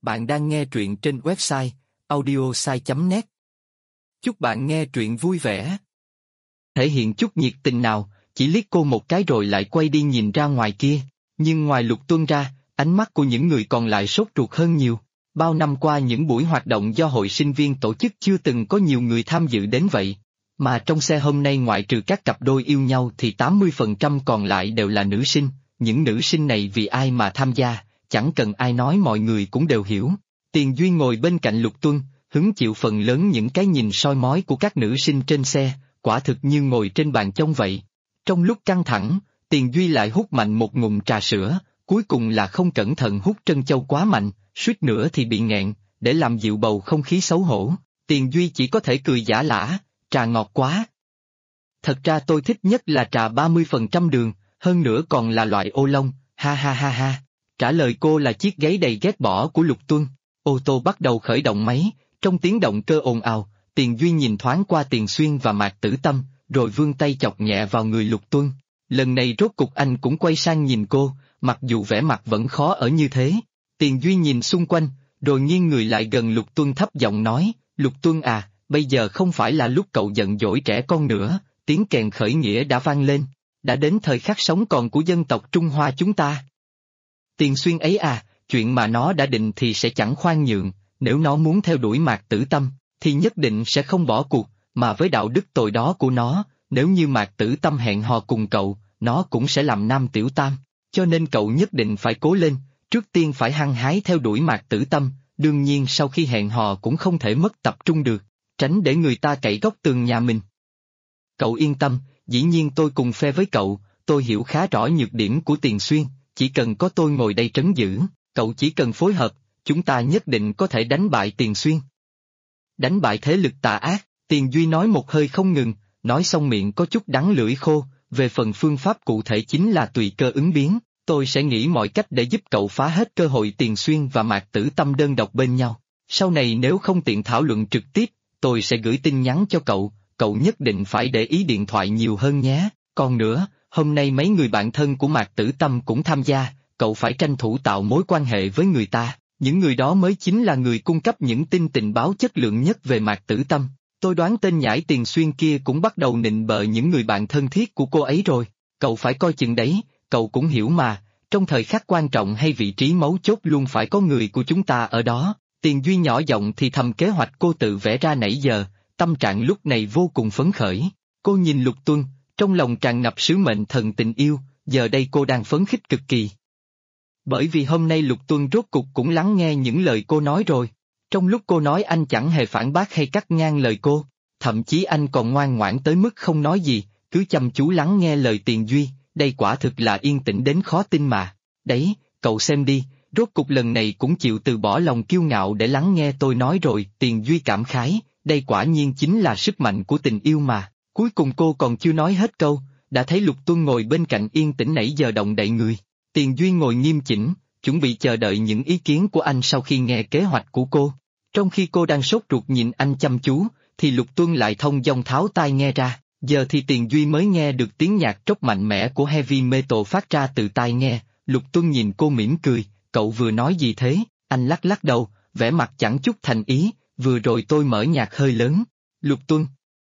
Bạn đang nghe truyện trên website audiosai.net. Chúc bạn nghe truyện vui vẻ. Thể hiện chút nhiệt tình nào, chỉ liếc cô một cái rồi lại quay đi nhìn ra ngoài kia. Nhưng ngoài Lục Tuân ra, ánh mắt của những người còn lại sốt ruột hơn nhiều. Bao năm qua những buổi hoạt động do hội sinh viên tổ chức chưa từng có nhiều người tham dự đến vậy. Mà trong xe hôm nay ngoại trừ các cặp đôi yêu nhau thì 80% còn lại đều là nữ sinh. Những nữ sinh này vì ai mà tham gia, chẳng cần ai nói mọi người cũng đều hiểu. Tiền Duy ngồi bên cạnh Lục Tuân, hứng chịu phần lớn những cái nhìn soi mói của các nữ sinh trên xe, quả thực như ngồi trên bàn trông vậy. Trong lúc căng thẳng, Tiền Duy lại hút mạnh một ngụm trà sữa, cuối cùng là không cẩn thận hút trân châu quá mạnh, suýt nữa thì bị nghẹn. Để làm dịu bầu không khí xấu hổ, Tiền Duy chỉ có thể cười giả lả, trà ngọt quá. Thật ra tôi thích nhất là trà 30% đường, hơn nữa còn là loại ô long, ha ha ha ha. Trả lời cô là chiếc gáy đầy ghét bỏ của Lục Tuân. Ô tô bắt đầu khởi động máy, trong tiếng động cơ ồn ào, Tiền Duy nhìn thoáng qua Tiền Xuyên và Mạc Tử Tâm, rồi vươn tay chọc nhẹ vào người Lục Tuân. Lần này rốt cục anh cũng quay sang nhìn cô, mặc dù vẻ mặt vẫn khó ở như thế. Tiền Duy nhìn xung quanh, rồi nghiêng người lại gần Lục Tuân thấp giọng nói, Lục Tuân à, bây giờ không phải là lúc cậu giận dỗi trẻ con nữa, tiếng kèn khởi nghĩa đã vang lên. Đã đến thời khắc sống còn của dân tộc Trung Hoa chúng ta. Tiền Xuyên ấy à, chuyện mà nó đã định thì sẽ chẳng khoan nhượng, nếu nó muốn theo đuổi Mạc Tử Tâm, thì nhất định sẽ không bỏ cuộc, mà với đạo đức tồi đó của nó, nếu như Mạc Tử Tâm hẹn hò cùng cậu, nó cũng sẽ làm nam tiểu tam, cho nên cậu nhất định phải cố lên, trước tiên phải hăng hái theo đuổi Mạc Tử Tâm, đương nhiên sau khi hẹn hò cũng không thể mất tập trung được, tránh để người ta cậy góc tường nhà mình. Cậu yên tâm, dĩ nhiên tôi cùng phe với cậu, tôi hiểu khá rõ nhược điểm của Tiền Xuyên, chỉ cần có tôi ngồi đây trấn giữ, cậu chỉ cần phối hợp, chúng ta nhất định có thể đánh bại Tiền Xuyên. Đánh bại thế lực tà ác, Tiền Duy nói một hơi không ngừng, nói xong miệng có chút đắng lưỡi khô, về phần phương pháp cụ thể chính là tùy cơ ứng biến, tôi sẽ nghĩ mọi cách để giúp cậu phá hết cơ hội Tiền Xuyên và Mạc Tử Tâm đơn độc bên nhau. Sau này nếu không tiện thảo luận trực tiếp, tôi sẽ gửi tin nhắn cho cậu, cậu nhất định phải để ý điện thoại nhiều hơn nhé. Còn nữa, hôm nay mấy người bạn thân của Mạc Tử Tâm cũng tham gia, cậu phải tranh thủ tạo mối quan hệ với người ta, những người đó mới chính là người cung cấp những tin tình báo chất lượng nhất về Mạc Tử Tâm. Tôi đoán tên nhãi Tiền Xuyên kia cũng bắt đầu nịnh bợ những người bạn thân thiết của cô ấy rồi, cậu phải coi chừng đấy, cậu cũng hiểu mà, trong thời khắc quan trọng hay vị trí mấu chốt luôn phải có người của chúng ta ở đó. Tiền Duy nhỏ giọng thì thầm kế hoạch cô tự vẽ ra nãy giờ, tâm trạng lúc này vô cùng phấn khởi. Cô nhìn Lục Tuân, trong lòng tràn ngập sứ mệnh thần tình yêu, giờ đây cô đang phấn khích cực kỳ. Bởi vì hôm nay Lục Tuân rốt cục cũng lắng nghe những lời cô nói rồi. Trong lúc cô nói anh chẳng hề phản bác hay cắt ngang lời cô, thậm chí anh còn ngoan ngoãn tới mức không nói gì, cứ chăm chú lắng nghe lời Tiền Duy, đây quả thực là yên tĩnh đến khó tin mà. Đấy, cậu xem đi, rốt cục lần này cũng chịu từ bỏ lòng kiêu ngạo để lắng nghe tôi nói rồi. Tiền Duy cảm khái, đây quả nhiên chính là sức mạnh của tình yêu mà. Cuối cùng cô còn chưa nói hết câu, đã thấy Lục Tuân ngồi bên cạnh yên tĩnh nãy giờ động đậy người. Tiền Duy ngồi nghiêm chỉnh, chuẩn bị chờ đợi những ý kiến của anh sau khi nghe kế hoạch của cô. Trong khi cô đang sốt ruột nhìn anh chăm chú, thì Lục Tuân lại thông dong tháo tai nghe ra. Giờ thì Tiền Duy mới nghe được tiếng nhạc trốc mạnh mẽ của heavy metal phát ra từ tai nghe. Lục Tuân nhìn cô mỉm cười, cậu vừa nói gì thế? Anh lắc lắc đầu, vẻ mặt chẳng chút thành ý, vừa rồi tôi mở nhạc hơi lớn. Lục Tuân,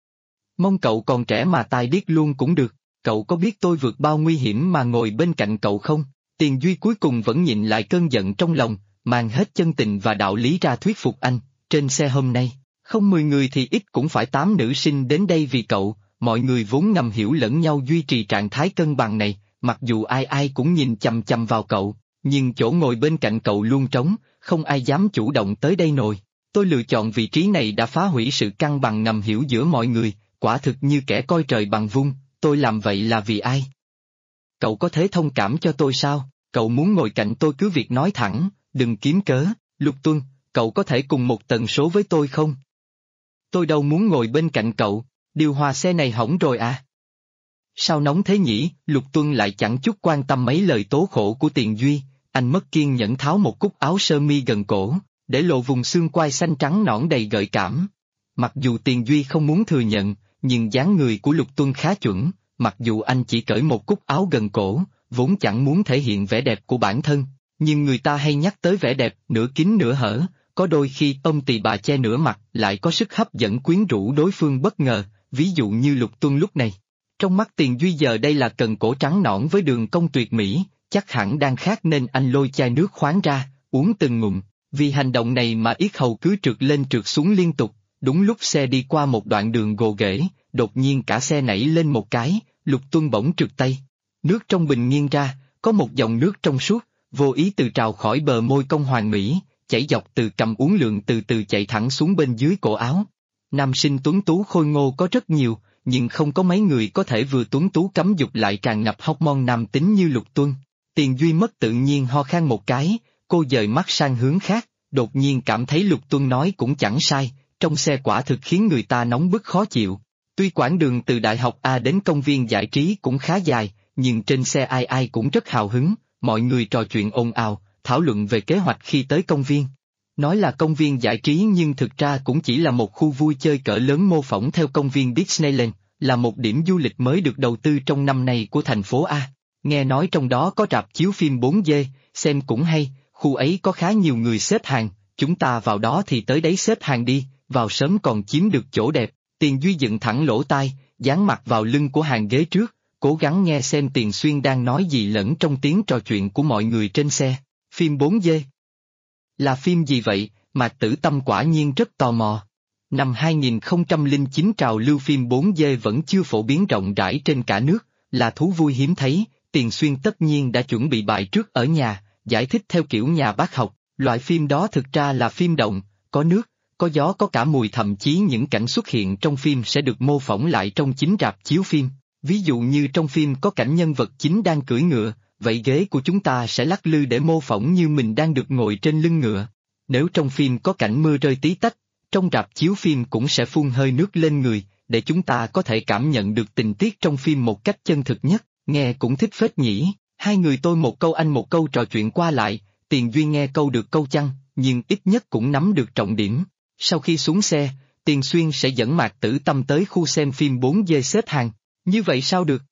mong cậu còn trẻ mà tai điếc luôn cũng được, cậu có biết tôi vượt bao nguy hiểm mà ngồi bên cạnh cậu không? Tiền Duy cuối cùng vẫn nhịn lại cơn giận trong lòng, mang hết chân tình và đạo lý ra thuyết phục anh. Trên xe hôm nay, không 10 người thì ít cũng phải 8 nữ sinh đến đây vì cậu, mọi người vốn ngầm hiểu lẫn nhau duy trì trạng thái cân bằng này, mặc dù ai ai cũng nhìn chằm chằm vào cậu, nhưng chỗ ngồi bên cạnh cậu luôn trống, không ai dám chủ động tới đây nổi. Tôi lựa chọn vị trí này đã phá hủy sự cân bằng ngầm hiểu giữa mọi người, quả thực như kẻ coi trời bằng vung, tôi làm vậy là vì ai? Cậu có thể thông cảm cho tôi sao? Cậu muốn ngồi cạnh tôi cứ việc nói thẳng, đừng kiếm cớ. Lục Tuân, cậu có thể cùng một tần số với tôi không? Tôi đâu muốn ngồi bên cạnh cậu, điều hòa xe này hỏng rồi à? Sao nóng thế nhỉ? Lục Tuân lại chẳng chút quan tâm mấy lời tố khổ của Tiền Duy, anh mất kiên nhẫn tháo một cúc áo sơ mi gần cổ, để lộ vùng xương quai xanh trắng nõn đầy gợi cảm. Mặc dù Tiền Duy không muốn thừa nhận, nhưng dáng người của Lục Tuân khá chuẩn, mặc dù anh chỉ cởi một cúc áo gần cổ, vốn chẳng muốn thể hiện vẻ đẹp của bản thân, Nhưng người ta hay nhắc tới vẻ đẹp, nửa kín nửa hở, có đôi khi ông tỳ bà che nửa mặt lại có sức hấp dẫn quyến rũ đối phương bất ngờ, ví dụ như Lục Tuân lúc này. Trong mắt Tiền Duy giờ đây là cần cổ trắng nõn với đường cong tuyệt mỹ, chắc hẳn đang khát nên anh lôi chai nước khoáng ra, uống từng ngụm, vì hành động này mà yết hầu cứ trượt lên trượt xuống liên tục, đúng lúc xe đi qua một đoạn đường gồ ghề, đột nhiên cả xe nảy lên một cái, Lục Tuân bỗng trượt tay. Nước trong bình nghiêng ra, có một dòng nước trong suốt, vô ý từ trào khỏi bờ môi cong hoàn mỹ, chảy dọc từ cằm uốn lượn từ từ chạy thẳng xuống bên dưới cổ áo. Nam sinh tuấn tú khôi ngô có rất nhiều, nhưng không có mấy người có thể vừa tuấn tú cấm dục lại tràn ngập hormone nam tính như Lục Tuân. Tiền Duy mất tự nhiên ho khan một cái, cô dời mắt sang hướng khác, đột nhiên cảm thấy Lục Tuân nói cũng chẳng sai, trong xe quả thực khiến người ta nóng bức khó chịu. Tuy quãng đường từ Đại học A đến công viên giải trí cũng khá dài, nhưng trên xe ai ai cũng rất hào hứng, mọi người trò chuyện ồn ào, thảo luận về kế hoạch khi tới công viên. Nói là công viên giải trí nhưng thực ra cũng chỉ là một khu vui chơi cỡ lớn mô phỏng theo công viên Disneyland, là một điểm du lịch mới được đầu tư trong năm nay của thành phố A. Nghe nói trong đó có rạp chiếu phim 4D, xem cũng hay, khu ấy có khá nhiều người xếp hàng, chúng ta vào đó thì tới đấy xếp hàng đi, vào sớm còn chiếm được chỗ đẹp. Tiền Duy dựng thẳng lỗ tai, dán mặt vào lưng của hàng ghế trước, cố gắng nghe xem Tiền Xuyên đang nói gì lẫn trong tiếng trò chuyện của mọi người trên xe. Phim 4D là phim gì vậy? Mạc Tử Tâm quả nhiên rất tò mò. Năm 2009 trào lưu phim 4D vẫn chưa phổ biến rộng rãi trên cả nước, là thú vui hiếm thấy. Tiền Xuyên tất nhiên đã chuẩn bị bài trước ở nhà, giải thích theo kiểu nhà bác học, loại phim đó thực ra là phim động, có nước, có gió có cả mùi, thậm chí những cảnh xuất hiện trong phim sẽ được mô phỏng lại trong chính rạp chiếu phim. Ví dụ như trong phim có cảnh nhân vật chính đang cưỡi ngựa, vậy ghế của chúng ta sẽ lắc lư để mô phỏng như mình đang được ngồi trên lưng ngựa. Nếu trong phim có cảnh mưa rơi tí tách, trong rạp chiếu phim cũng sẽ phun hơi nước lên người, để chúng ta có thể cảm nhận được tình tiết trong phim một cách chân thực nhất. Nghe cũng thích phết nhỉ, hai người tôi một câu anh một câu trò chuyện qua lại, Tiền Duy nghe câu được câu chăng, nhưng ít nhất cũng nắm được trọng điểm. Sau khi xuống xe, Tiền Xuyên sẽ dẫn Mạc Tử Tâm tới khu xem phim 4D xếp hàng, như vậy sao được?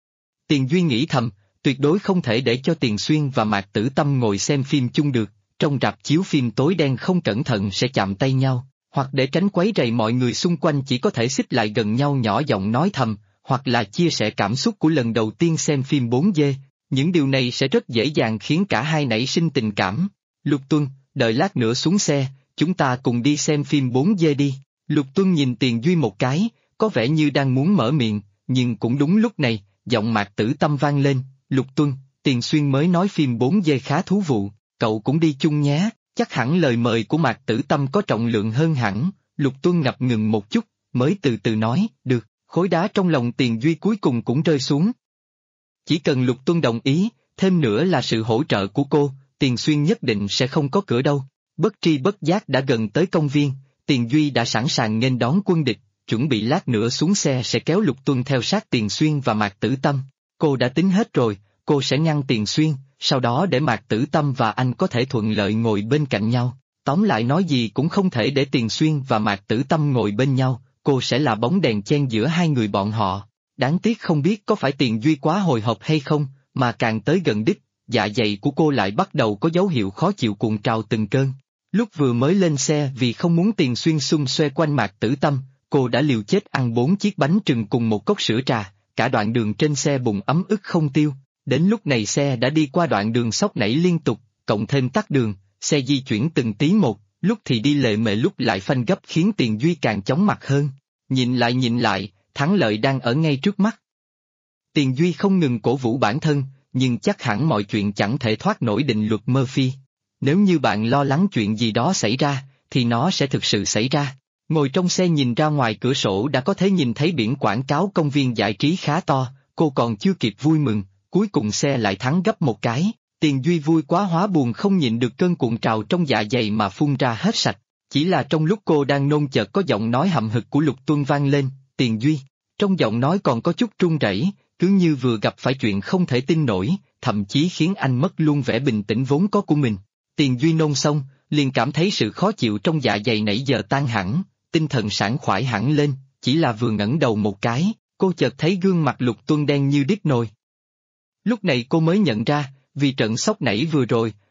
Tiền Duy nghĩ thầm, tuyệt đối không thể để cho Tiền Xuyên và Mạc Tử Tâm ngồi xem phim chung được, trong rạp chiếu phim tối đen không cẩn thận sẽ chạm tay nhau, hoặc để tránh quấy rầy mọi người xung quanh chỉ có thể xích lại gần nhau nhỏ giọng nói thầm, hoặc là chia sẻ cảm xúc của lần đầu tiên xem phim 4D, những điều này sẽ rất dễ dàng khiến cả hai nảy sinh tình cảm. Lục Tuân, đợi lát nữa xuống xe, chúng ta cùng đi xem phim 4D đi. Lục Tuân nhìn Tiền Duy một cái, có vẻ như đang muốn mở miệng, nhưng cũng đúng lúc này, giọng Mạc Tử Tâm vang lên, Lục Tuân, Tiền Xuyên mới nói phim 4D khá thú vụ, cậu cũng đi chung nhé. Chắc hẳn lời mời của Mạc Tử Tâm có trọng lượng hơn hẳn, Lục Tuân ngập ngừng một chút, mới từ từ nói, được. Khối đá trong lòng Tiền Duy cuối cùng cũng rơi xuống. Chỉ cần Lục Tuân đồng ý, thêm nữa là sự hỗ trợ của cô, Tiền Xuyên nhất định sẽ không có cửa đâu. Bất tri bất giác đã gần tới công viên, Tiền Duy đã sẵn sàng nghênh đón quân địch, chuẩn bị lát nữa xuống xe sẽ kéo Lục Tuân theo sát Tiền Xuyên và Mạc Tử Tâm. Cô đã tính hết rồi, cô sẽ ngăn Tiền Xuyên, sau đó để Mạc Tử Tâm và anh có thể thuận lợi ngồi bên cạnh nhau. Tóm lại nói gì cũng không thể để Tiền Xuyên và Mạc Tử Tâm ngồi bên nhau. Cô sẽ là bóng đèn chen giữa hai người bọn họ. Đáng tiếc không biết có phải Tiền Duy quá hồi hộp hay không, mà càng tới gần đích, dạ dày của cô lại bắt đầu có dấu hiệu khó chịu cuộn trào từng cơn. Lúc vừa mới lên xe vì không muốn Tiền Xuyên xung xoe quanh Mạc Tử Tâm, cô đã liều chết ăn 4 chiếc bánh trừng cùng một cốc sữa trà, cả đoạn đường trên xe bụng ấm ức không tiêu. Đến lúc này xe đã đi qua đoạn đường xóc nảy liên tục, cộng thêm tắc đường, xe di chuyển từng tí một. Lúc thì đi lệ mệ lúc lại phanh gấp khiến Tiền Duy càng chóng mặt hơn. Nhìn lại, thắng lợi đang ở ngay trước mắt. Tiền Duy không ngừng cổ vũ bản thân, nhưng chắc hẳn mọi chuyện chẳng thể thoát nổi định luật Murphy. Nếu như bạn lo lắng chuyện gì đó xảy ra, thì nó sẽ thực sự xảy ra. Ngồi trong xe nhìn ra ngoài cửa sổ đã có thể nhìn thấy biển quảng cáo công viên giải trí khá to, cô còn chưa kịp vui mừng, cuối cùng xe lại thắng gấp một cái. Tiền Duy vui quá hóa buồn không nhịn được cơn cuộn trào trong dạ dày mà phun ra hết sạch. Chỉ là trong lúc cô đang nôn chợt có giọng nói hậm hực của Lục Tuân vang lên, Tiền Duy. Trong giọng nói còn có chút run rẩy, cứ như vừa gặp phải chuyện không thể tin nổi, thậm chí khiến anh mất luôn vẻ bình tĩnh vốn có của mình. Tiền Duy nôn xong, liền cảm thấy sự khó chịu trong dạ dày nãy giờ tan hẳn, tinh thần sảng khoái hẳn lên, chỉ là vừa ngẩng đầu một cái, cô chợt thấy gương mặt Lục Tuân đen như đít nồi. Lúc này cô mới nhận ra, vì trận sốc nảy vừa rồi,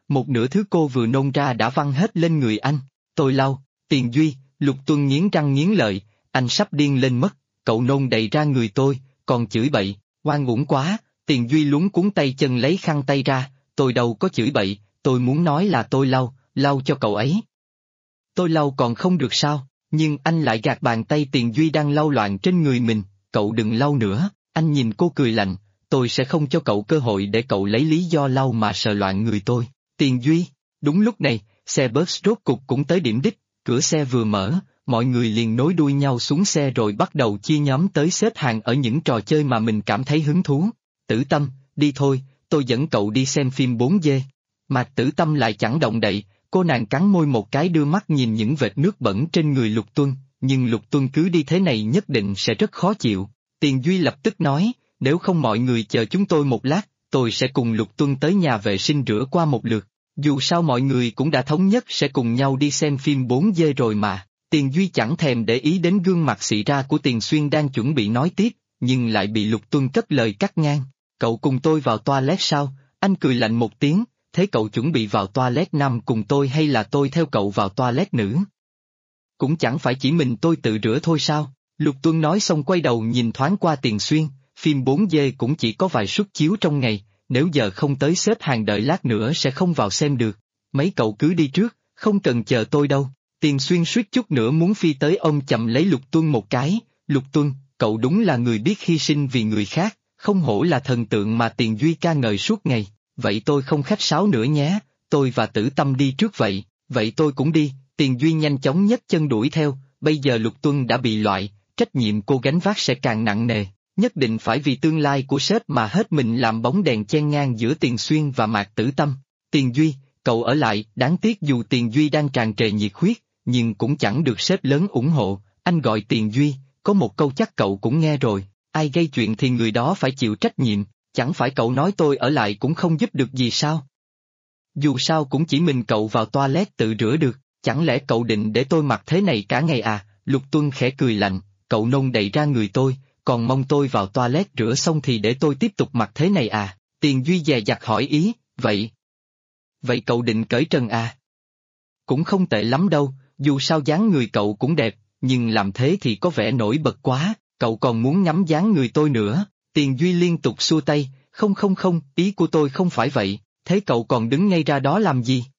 một nửa thứ cô vừa nôn ra đã văng hết lên người anh. Tôi lau, Tiền Duy, Lục Tuân nghiến răng nghiến lợi, anh sắp điên lên mất, cậu nôn đầy ra người tôi, còn chửi bậy, oan uổng quá. Tiền Duy luống cuốn tay chân lấy khăn tay ra, tôi đâu có chửi bậy, tôi muốn nói là tôi lau cho cậu ấy. Tôi lau còn không được sao, nhưng anh lại gạt bàn tay Tiền Duy đang lau loạn trên người mình, cậu đừng lau nữa, anh nhìn cô cười lạnh, tôi sẽ không cho cậu cơ hội để cậu lấy lý do lau mà sờ loạn người tôi. Tiền Duy, đúng lúc này, xe bus rốt cục cũng tới điểm đích, cửa xe vừa mở, mọi người liền nối đuôi nhau xuống xe rồi bắt đầu chia nhóm tới xếp hàng ở những trò chơi mà mình cảm thấy hứng thú. Tử Tâm, đi thôi, tôi dẫn cậu đi xem phim 4D. Mạc Tử Tâm lại chẳng động đậy, cô nàng cắn môi một cái đưa mắt nhìn những vệt nước bẩn trên người Lục Tuân, nhưng Lục Tuân cứ đi thế này nhất định sẽ rất khó chịu. Tiền Duy lập tức nói, nếu không mọi người chờ chúng tôi một lát, tôi sẽ cùng Lục Tuân tới nhà vệ sinh rửa qua một lượt. Dù sao mọi người cũng đã thống nhất sẽ cùng nhau đi xem phim 4D rồi mà. Tiền Duy chẳng thèm để ý đến gương mặt xị ra của Tiền Xuyên đang chuẩn bị nói tiếp, nhưng lại bị Lục Tuân cất lời cắt ngang. Cậu cùng tôi vào toilet sao? Anh cười lạnh một tiếng, thế cậu chuẩn bị vào toilet nam cùng tôi hay là tôi theo cậu vào toilet nữ? Cũng chẳng phải chỉ mình tôi tự rửa thôi sao? Lục Tuân nói xong quay đầu nhìn thoáng qua Tiền Xuyên, phim 4D cũng chỉ có vài suất chiếu trong ngày, nếu giờ không tới xếp hàng đợi lát nữa sẽ không vào xem được. Mấy cậu cứ đi trước, không cần chờ tôi đâu. Tiền Xuyên suýt chút nữa muốn phi tới ôm chầm lấy Lục Tuân một cái. Lục Tuân, cậu đúng là người biết hy sinh vì người khác, không hổ là thần tượng mà Tiền Duy ca ngợi suốt ngày. Vậy tôi không khách sáo nữa nhé, tôi và Tử Tâm đi trước vậy, vậy tôi cũng đi. Tiền Duy nhanh chóng nhấc chân đuổi theo, bây giờ Lục Tuân đã bị loại, trách nhiệm cô gánh vác sẽ càng nặng nề, nhất định phải vì tương lai của sếp mà hết mình làm bóng đèn chen ngang giữa Tiền Xuyên và Mạc Tử Tâm. Tiền Duy, cậu ở lại, đáng tiếc dù Tiền Duy đang tràn trề nhiệt huyết, nhưng cũng chẳng được sếp lớn ủng hộ. Anh gọi Tiền Duy, có một câu chắc cậu cũng nghe rồi, ai gây chuyện thì người đó phải chịu trách nhiệm, chẳng phải cậu nói tôi ở lại cũng không giúp được gì sao? Dù sao cũng chỉ mình cậu vào toilet tự rửa được, chẳng lẽ cậu định để tôi mặc thế này cả ngày à? Lục Tuân khẽ cười lạnh, cậu nôn đầy ra người tôi, còn mong tôi vào toilet rửa xong thì để tôi tiếp tục mặc thế này à? Tiền Duy dè dặt hỏi ý, vậy cậu định cởi trần à? Cũng không tệ lắm đâu, dù sao dáng người cậu cũng đẹp, nhưng làm thế thì có vẻ nổi bật quá, cậu còn muốn ngắm dáng người tôi nữa. Tiền Duy liên tục xua tay, không, ý của tôi không phải vậy, thế cậu còn đứng ngay ra đó làm gì?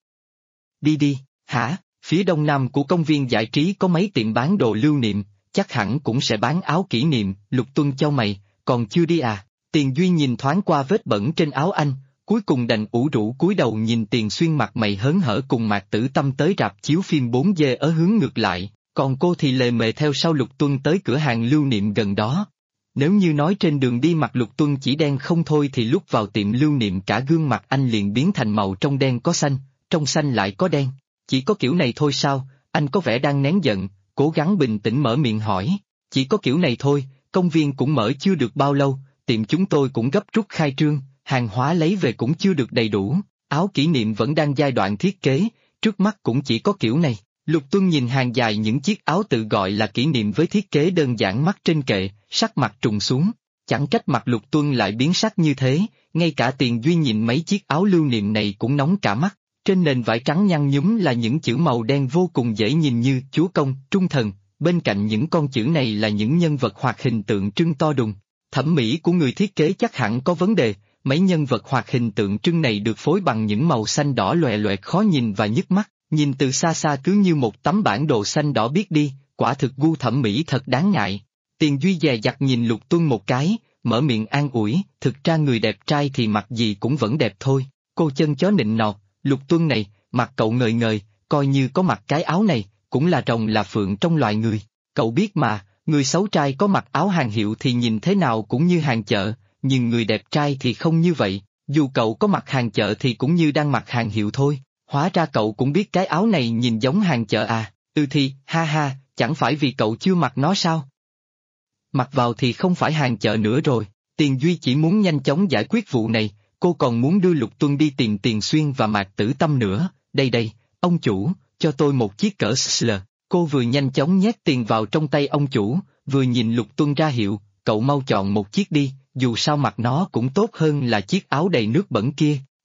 Đi, hả? Phía đông nam của công viên giải trí có mấy tiệm bán đồ lưu niệm, chắc hẳn cũng sẽ bán áo kỷ niệm. Lục Tuân chau mày, còn chưa đi à? Tiền Duy nhìn thoáng qua vết bẩn trên áo anh, cuối cùng đành ủ rũ cúi đầu nhìn Tiền Xuyên mặt mày hớn hở cùng Mạc Tử Tâm tới rạp chiếu phim 4D ở hướng ngược lại, còn cô thì lề mề theo sau Lục Tuân tới cửa hàng lưu niệm gần đó. Nếu như nói trên đường đi mặt Lục Tuân chỉ đen không thôi thì lúc vào tiệm lưu niệm cả gương mặt anh liền biến thành màu trong đen có xanh, trong xanh lại có đen. Chỉ có kiểu này thôi sao? Anh có vẻ đang nén giận, cố gắng bình tĩnh mở miệng hỏi. Chỉ có kiểu này thôi, công viên cũng mở chưa được bao lâu, tiệm chúng tôi cũng gấp rút khai trương, hàng hóa lấy về cũng chưa được đầy đủ, áo kỷ niệm vẫn đang giai đoạn thiết kế, trước mắt cũng chỉ có kiểu này. Lục Tuân nhìn hàng dài những chiếc áo tự gọi là kỷ niệm với thiết kế đơn giản mắc trên kệ, sắc mặt trùng xuống. Chẳng trách mặt Lục Tuân lại biến sắc như thế, ngay cả Tiền Duy nhìn mấy chiếc áo lưu niệm này cũng nóng cả mắt. Trên nền vải trắng nhăn nhúm là những chữ màu đen vô cùng dễ nhìn như Chúa Công, Trung Thần, bên cạnh những con chữ này là những nhân vật hoạt hình tượng trưng to đùng. Thẩm mỹ của người thiết kế chắc hẳn có vấn đề, mấy nhân vật hoạt hình tượng trưng này được phối bằng những màu xanh đỏ loè loẹt khó nhìn và nhức mắt, nhìn từ xa xa cứ như một tấm bản đồ xanh đỏ biết đi, quả thực gu thẩm mỹ thật đáng ngại. Tiền Duy dè dặt nhìn Lục Tuân một cái, mở miệng an ủi, thực ra người đẹp trai thì mặc gì cũng vẫn đẹp thôi. Cô chân chó nịnh nọt, Lục Tuân này, mặt cậu ngời ngời, coi như có mặc cái áo này, cũng là rồng là phượng trong loài người. Cậu biết mà, người xấu trai có mặc áo hàng hiệu thì nhìn thế nào cũng như hàng chợ, nhưng người đẹp trai thì không như vậy, dù cậu có mặc hàng chợ thì cũng như đang mặc hàng hiệu thôi. Hóa ra cậu cũng biết cái áo này nhìn giống hàng chợ à? Thì, ha, chẳng phải vì cậu chưa mặc nó sao? Mặc vào thì không phải hàng chợ nữa rồi. Tiền Duy chỉ muốn nhanh chóng giải quyết vụ này, cô còn muốn đưa Lục Tuân đi tìm Tiền Xuyên và Mạc Tử Tâm nữa. Đây, ông chủ, cho tôi một chiếc cỡ XL. Cô vừa nhanh chóng nhét tiền vào trong tay ông chủ, vừa nhìn Lục Tuân ra hiệu, cậu mau chọn một chiếc đi, dù sao mặc nó cũng tốt hơn là chiếc áo đầy nước bẩn kia.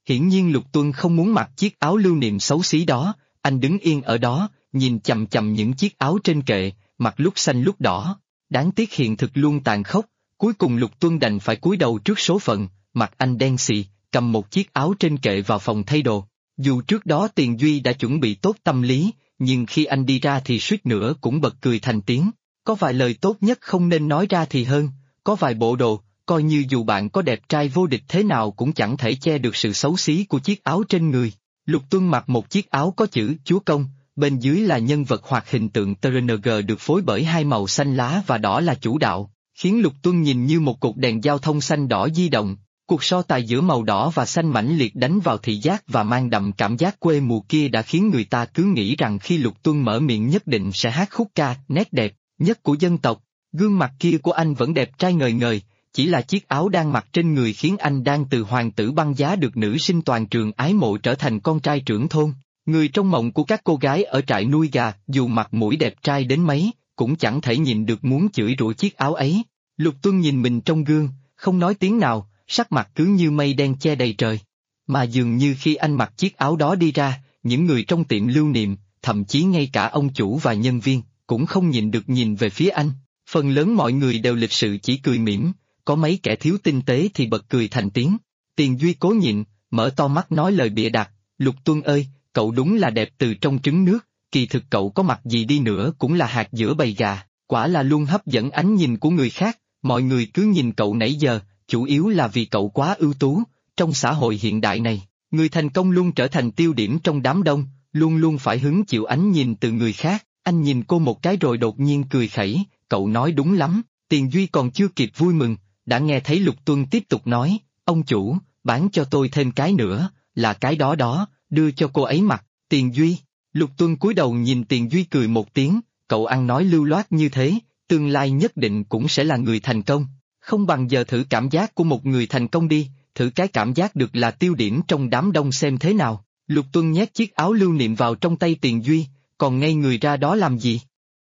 Hiển nhiên Lục Tuân không muốn mặc chiếc áo lưu niệm xấu xí đó, anh đứng yên ở đó, nhìn chằm chằm những chiếc áo trên kệ, mặt lúc xanh lúc đỏ. Đáng tiếc hiện thực luôn tàn khốc, cuối cùng Lục Tuân đành phải cúi đầu trước số phận, mặt anh đen xì, cầm một chiếc áo trên kệ vào phòng thay đồ. Dù trước đó Tiền Duy đã chuẩn bị tốt tâm lý, nhưng khi anh đi ra thì suýt nữa cũng bật cười thành tiếng. Có vài lời tốt nhất không nên nói ra thì hơn, có vài bộ đồ, coi như dù bạn có đẹp trai vô địch thế nào cũng chẳng thể che được sự xấu xí của chiếc áo trên người. Lục Tuân mặc một chiếc áo có chữ Chúa Công, bên dưới là nhân vật hoặc hình tượng TRNG được phối bởi hai màu xanh lá và đỏ là chủ đạo, khiến Lục Tuân nhìn như một cột đèn giao thông xanh đỏ di động. Cuộc so tài giữa màu đỏ và xanh mãnh liệt đánh vào thị giác và mang đậm cảm giác quê mùa kia đã khiến người ta cứ nghĩ rằng khi Lục Tuân mở miệng nhất định sẽ hát khúc ca nét đẹp nhất của dân tộc. Gương mặt kia của anh vẫn đẹp trai ngời ngời, chỉ là chiếc áo đang mặc trên người khiến anh đang từ hoàng tử băng giá được nữ sinh toàn trường ái mộ trở thành con trai trưởng thôn. Người trong mộng của các cô gái ở trại nuôi gà, dù mặt mũi đẹp trai đến mấy, cũng chẳng thể nhìn được muốn chửi rủa chiếc áo ấy. Lục Tuân nhìn mình trong gương, không nói tiếng nào, sắc mặt cứ như mây đen che đầy trời. Mà dường như khi anh mặc chiếc áo đó đi ra, những người trong tiệm lưu niệm, thậm chí ngay cả ông chủ và nhân viên, cũng không nhịn được nhìn về phía anh. Phần lớn mọi người đều lịch sự chỉ cười mỉm, có mấy kẻ thiếu tinh tế thì bật cười thành tiếng. Tiền Duy cố nhịn, mở to mắt nói lời bịa đặt, Lục Tuân ơi, cậu đúng là đẹp từ trong trứng nước, kỳ thực cậu có mặt gì đi nữa cũng là hạt giữa bầy gà, quả là luôn hấp dẫn ánh nhìn của người khác, mọi người cứ nhìn cậu nãy giờ, chủ yếu là vì cậu quá ưu tú. Trong xã hội hiện đại này, người thành công luôn trở thành tiêu điểm trong đám đông, luôn luôn phải hứng chịu ánh nhìn từ người khác. Anh nhìn cô một cái rồi đột nhiên cười khẩy, cậu nói đúng lắm. Tiền Duy còn chưa kịp vui mừng, đã nghe thấy Lục Tuân tiếp tục nói, ông chủ, bán cho tôi thêm cái nữa, là cái đó đó, đưa cho cô ấy mặc. Tiền Duy, Lục Tuân cúi đầu nhìn Tiền Duy cười một tiếng, cậu ăn nói lưu loát như thế, tương lai nhất định cũng sẽ là người thành công. Không bằng giờ thử cảm giác của một người thành công đi, thử cái cảm giác được là tiêu điểm trong đám đông xem thế nào. Lục Tuân nhét chiếc áo lưu niệm vào trong tay Tiền Duy, còn ngây người ra đó làm gì?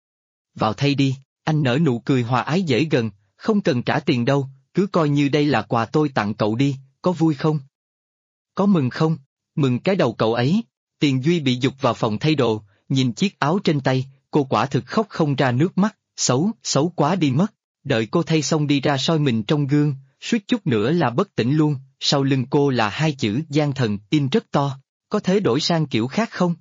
Vào thay đi, anh nở nụ cười hòa ái dễ gần, không cần trả tiền đâu, cứ coi như đây là quà tôi tặng cậu đi, có vui không? Có mừng không? Mừng cái đầu cậu ấy. Tiền Duy bị giục vào phòng thay đồ, nhìn chiếc áo trên tay, cô quả thực khóc không ra nước mắt, xấu quá đi mất. Đợi cô thay xong đi ra soi mình trong gương, suýt chút nữa là bất tỉnh luôn, sau lưng cô là hai chữ Gian Thần in rất to, có thể đổi sang kiểu khác không?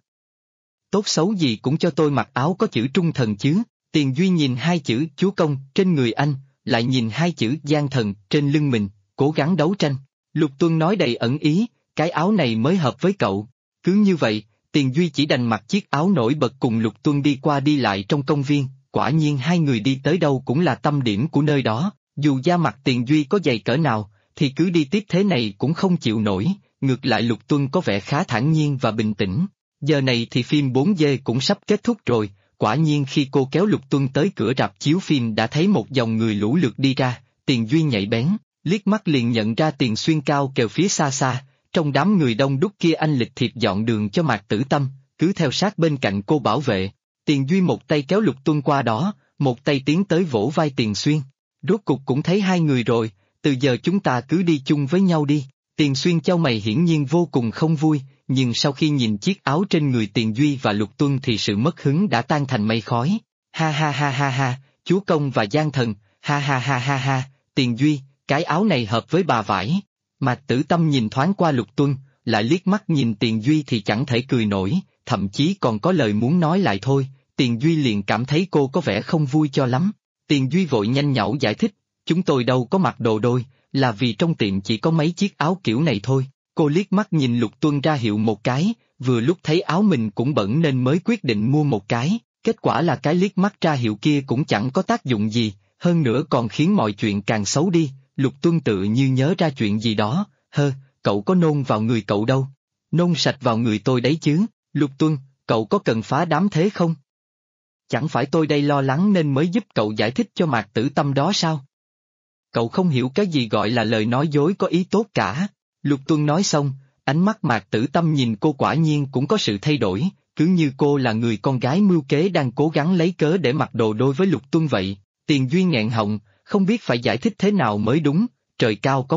Tốt xấu gì cũng cho tôi mặc áo có chữ Trung Thần chứ. Tiền Duy nhìn hai chữ Chúa Công trên người anh, lại nhìn hai chữ Gian Thần trên lưng mình, cố gắng đấu tranh. Lục Tuân nói đầy ẩn ý, cái áo này mới hợp với cậu. Cứ như vậy, Tiền Duy chỉ đành mặc chiếc áo nổi bật cùng Lục Tuân đi qua đi lại trong công viên. Quả nhiên hai người đi tới đâu cũng là tâm điểm của nơi đó, dù da mặt Tiền Duy có dày cỡ nào, thì cứ đi tiếp thế này cũng không chịu nổi, ngược lại Lục Tuân có vẻ khá thản nhiên và bình tĩnh. Giờ này thì phim 4D cũng sắp kết thúc rồi, quả nhiên khi cô kéo Lục Tuân tới cửa rạp chiếu phim đã thấy một dòng người lũ lượt đi ra, Tiền Duy nhạy bén, liếc mắt liền nhận ra Tiền Xuyên cao kèo phía xa xa, trong đám người đông đúc kia anh lịch thiệp dọn đường cho Mạc Tử Tâm, cứ theo sát bên cạnh cô bảo vệ. Tiền Duy một tay kéo Lục Tuân qua đó, một tay tiến tới vỗ vai Tiền Xuyên. Rốt cục cũng thấy hai người rồi, từ giờ chúng ta cứ đi chung với nhau đi. Tiền Xuyên chau mày hiển nhiên vô cùng không vui, nhưng sau khi nhìn chiếc áo trên người Tiền Duy và Lục Tuân thì sự mất hứng đã tan thành mây khói. Ha ha ha ha ha, Chúa Công và Gian Thần, ha ha ha ha ha, Tiền Duy, cái áo này hợp với bà vải. Mạc Tử Tâm nhìn thoáng qua Lục Tuân, lại liếc mắt nhìn Tiền Duy thì chẳng thể cười nổi, thậm chí còn có lời muốn nói lại thôi. Tiền Duy liền cảm thấy cô có vẻ không vui cho lắm. Tiền Duy vội nhanh nhảu giải thích, chúng tôi đâu có mặc đồ đôi, là vì trong tiệm chỉ có mấy chiếc áo kiểu này thôi. Cô liếc mắt nhìn Lục Tuân ra hiệu một cái, vừa lúc thấy áo mình cũng bẩn nên mới quyết định mua một cái, kết quả là cái liếc mắt ra hiệu kia cũng chẳng có tác dụng gì, hơn nữa còn khiến mọi chuyện càng xấu đi. Lục Tuân tự như nhớ ra chuyện gì đó, cậu có nôn vào người cậu đâu. Nôn sạch vào người tôi đấy chứ. Lục Tuân, cậu có cần phá đám thế không? Chẳng phải tôi đây lo lắng nên mới giúp cậu giải thích cho Mạc Tử Tâm đó sao? Cậu không hiểu cái gì gọi là lời nói dối có ý tốt cả. Lục Tuân nói xong, ánh mắt Mạc Tử Tâm nhìn cô quả nhiên cũng có sự thay đổi, cứ như cô là người con gái mưu kế đang cố gắng lấy cớ để mặc đồ đôi với Lục Tuân vậy. Tiền Duy nghẹn họng, không biết phải giải thích thế nào mới đúng, trời cao có mắt,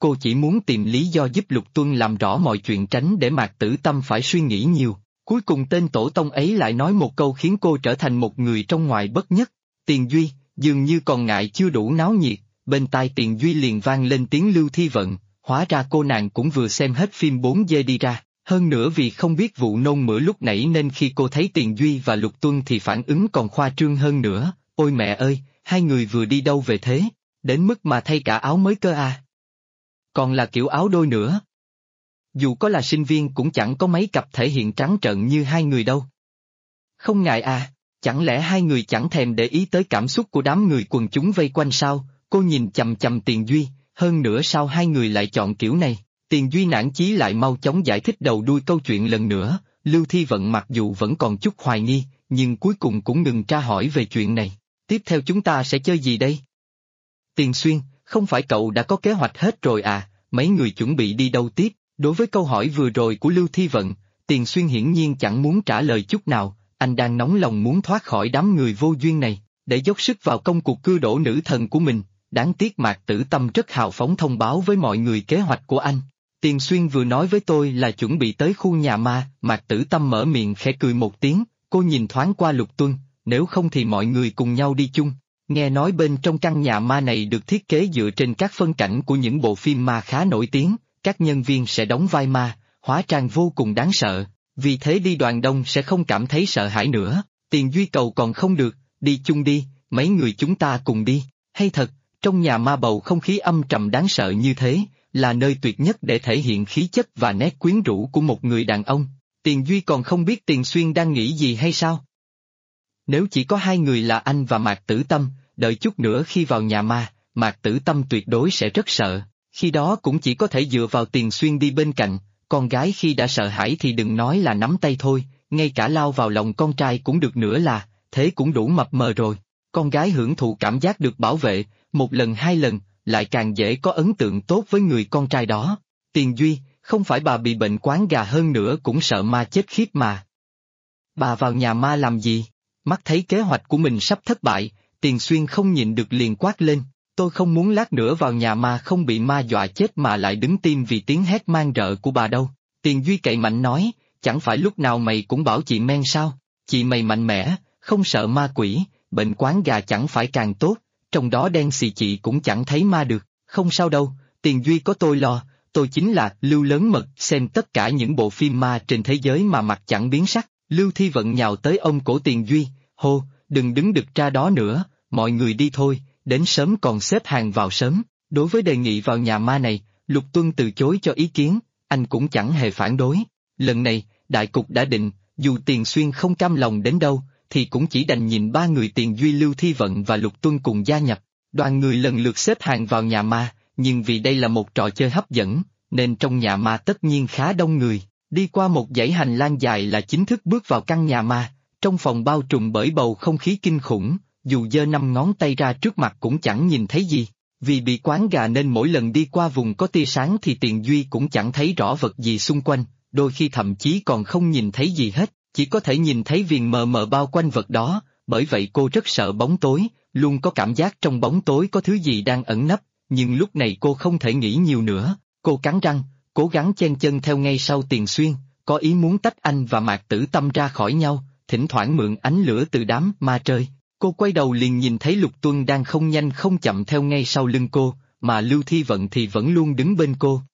cô chỉ muốn tìm lý do giúp Lục Tuân làm rõ mọi chuyện tránh để Mạc Tử Tâm phải suy nghĩ nhiều. Cuối cùng tên tổ tông ấy lại nói một câu khiến cô trở thành một người trong ngoài bất nhất. Tiền Duy, dường như còn ngại chưa đủ náo nhiệt, bên tai Tiền Duy liền vang lên tiếng Lưu Thi Vận, hóa ra cô nàng cũng vừa xem hết phim 4D đi ra. Hơn nữa vì không biết vụ nôn mửa lúc nãy nên khi cô thấy Tiền Duy và Lục Tuân thì phản ứng còn khoa trương hơn nữa. Ôi mẹ ơi, hai người vừa đi đâu về thế? Đến mức mà thay cả áo mới cơ à? Còn là kiểu áo đôi nữa. Dù có là sinh viên cũng chẳng có mấy cặp thể hiện trắng trợn như hai người đâu. Không ngại à, chẳng lẽ hai người chẳng thèm để ý tới cảm xúc của đám người quần chúng vây quanh sao? Cô nhìn chằm chằm Tiền Duy, hơn nữa sao hai người lại chọn kiểu này? Tiền Duy nản chí lại mau chóng giải thích đầu đuôi câu chuyện lần nữa. Lưu Thi Vận mặc dù vẫn còn chút hoài nghi, nhưng cuối cùng cũng ngừng tra hỏi về chuyện này. Tiếp theo chúng ta sẽ chơi gì đây? Tiền Xuyên, không phải cậu đã có kế hoạch hết rồi à, mấy người chuẩn bị đi đâu tiếp? Đối với câu hỏi vừa rồi của Lưu Thi Vận, Tiền Xuyên hiển nhiên chẳng muốn trả lời chút nào, anh đang nóng lòng muốn thoát khỏi đám người vô duyên này, để dốc sức vào công cuộc cưa đổ nữ thần của mình. Đáng tiếc Mạc Tử Tâm rất hào phóng thông báo với mọi người kế hoạch của anh. Tiền Xuyên vừa nói với tôi là chuẩn bị tới khu nhà ma, Mạc Tử Tâm mở miệng khẽ cười một tiếng, cô nhìn thoáng qua Lục Tuân, nếu không thì mọi người cùng nhau đi chung. Nghe nói bên trong căn nhà ma này được thiết kế dựa trên các phân cảnh của những bộ phim ma khá nổi tiếng, các nhân viên sẽ đóng vai ma, hóa trang vô cùng đáng sợ, vì thế đi đoàn đông sẽ không cảm thấy sợ hãi nữa. Tiền Duy cầu còn không được, đi chung đi, mấy người chúng ta cùng đi. Hay thật, trong nhà ma bầu không khí âm trầm đáng sợ như thế, là nơi tuyệt nhất để thể hiện khí chất và nét quyến rũ của một người đàn ông. Tiền Duy còn không biết Tiền Xuyên đang nghĩ gì hay sao? Nếu chỉ có hai người là anh và Mạc Tử Tâm, đợi chút nữa khi vào nhà ma, Mạc Tử Tâm tuyệt đối sẽ rất sợ, khi đó cũng chỉ có thể dựa vào Tiền Xuyên đi bên cạnh, con gái khi đã sợ hãi thì đừng nói là nắm tay thôi, ngay cả lao vào lòng con trai cũng được nữa là, thế cũng đủ mập mờ rồi. Con gái hưởng thụ cảm giác được bảo vệ, một lần hai lần, lại càng dễ có ấn tượng tốt với người con trai đó. Tiền Duy, không phải bà bị bệnh quáng gà hơn nữa cũng sợ ma chết khiếp mà. Bà vào nhà ma làm gì? Mắt thấy kế hoạch của mình sắp thất bại, Tiền Xuyên không nhịn được liền quát lên, tôi không muốn lát nữa vào nhà ma không bị ma dọa chết mà lại đứng tim vì tiếng hét man rợ của bà đâu. Tiền Duy cậy mạnh nói, chẳng phải lúc nào mày cũng bảo chị men sao, chị mày mạnh mẽ, không sợ ma quỷ, bệnh quáng gà chẳng phải càng tốt, trong đó đen xì chị cũng chẳng thấy ma được, không sao đâu, Tiền Duy có tôi lo, tôi chính là Lưu lớn mật xem tất cả những bộ phim ma trên thế giới mà mặt chẳng biến sắc. Lưu Thi Vận nhào tới ôm cổ Tiền Duy, hô, đừng đứng đực ra đó nữa, mọi người đi thôi, đến sớm còn xếp hàng vào sớm. Đối với đề nghị vào nhà ma này, Lục Tuân từ chối cho ý kiến, anh cũng chẳng hề phản đối. Lần này, đại cục đã định, dù Tiền Xuyên không cam lòng đến đâu, thì cũng chỉ đành nhìn ba người Tiền Duy, Lưu Thi Vận và Lục Tuân cùng gia nhập. Đoàn người lần lượt xếp hàng vào nhà ma, nhưng vì đây là một trò chơi hấp dẫn, nên trong nhà ma tất nhiên khá đông người. Đi qua một dãy hành lang dài là chính thức bước vào căn nhà ma, trong phòng bao trùm bởi bầu không khí kinh khủng, dù giơ 5 ngón tay ra trước mặt cũng chẳng nhìn thấy gì. Vì bị quáng gà nên mỗi lần đi qua vùng có tia sáng thì Tiền Duy cũng chẳng thấy rõ vật gì xung quanh, đôi khi thậm chí còn không nhìn thấy gì hết, chỉ có thể nhìn thấy viền mờ mờ bao quanh vật đó, bởi vậy cô rất sợ bóng tối, luôn có cảm giác trong bóng tối có thứ gì đang ẩn nấp, nhưng lúc này cô không thể nghĩ nhiều nữa, cô cắn răng, cố gắng chen chân theo ngay sau Tiền Xuyên, có ý muốn tách anh và Mạc Tử Tâm ra khỏi nhau, thỉnh thoảng mượn ánh lửa từ đám ma trời. Cô quay đầu liền nhìn thấy Lục Tuân đang không nhanh không chậm theo ngay sau lưng cô, mà Lưu Thi Vận thì vẫn luôn đứng bên cô.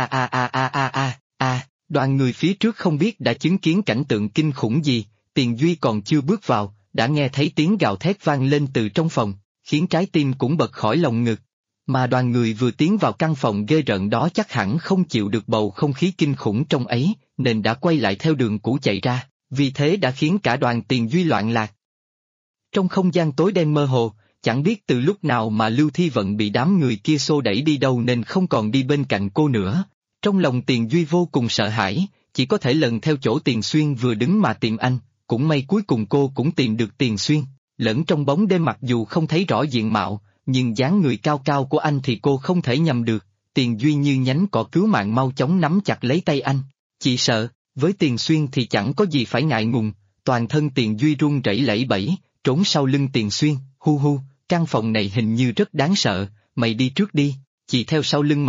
Đoàn người phía trước không biết đã chứng kiến cảnh tượng kinh khủng gì, Tiền Duy còn chưa bước vào, đã nghe thấy tiếng gào thét vang lên từ trong phòng, khiến trái tim cũng bật khỏi lồng ngực. Mà đoàn người vừa tiến vào căn phòng ghê rợn đó chắc hẳn không chịu được bầu không khí kinh khủng trong ấy, nên đã quay lại theo đường cũ chạy ra, vì thế đã khiến cả đoàn Tiền Duy loạn lạc. Trong không gian tối đen mơ hồ, chẳng biết từ lúc nào mà Lưu Thi Vận bị đám người kia xô đẩy đi đâu nên không còn đi bên cạnh cô nữa. Trong lòng Tiền Duy vô cùng sợ hãi, chỉ có thể lần theo chỗ Tiền Xuyên vừa đứng mà tìm anh, cũng may cuối cùng cô cũng tìm được Tiền Xuyên, lẫn trong bóng đêm mặc dù không thấy rõ diện mạo, nhưng dáng người cao cao của anh thì cô không thể nhầm được. Tiền Duy như nhánh cỏ cứu mạng mau chóng nắm chặt lấy tay anh. Chị sợ, với Tiền Xuyên thì chẳng có gì phải ngại ngùng, toàn thân Tiền Duy run rẩy lẩy bẩy, trốn sau lưng Tiền Xuyên, hu hu, căn phòng này hình như rất đáng sợ, mày đi trước đi, chị theo sau lưng mày,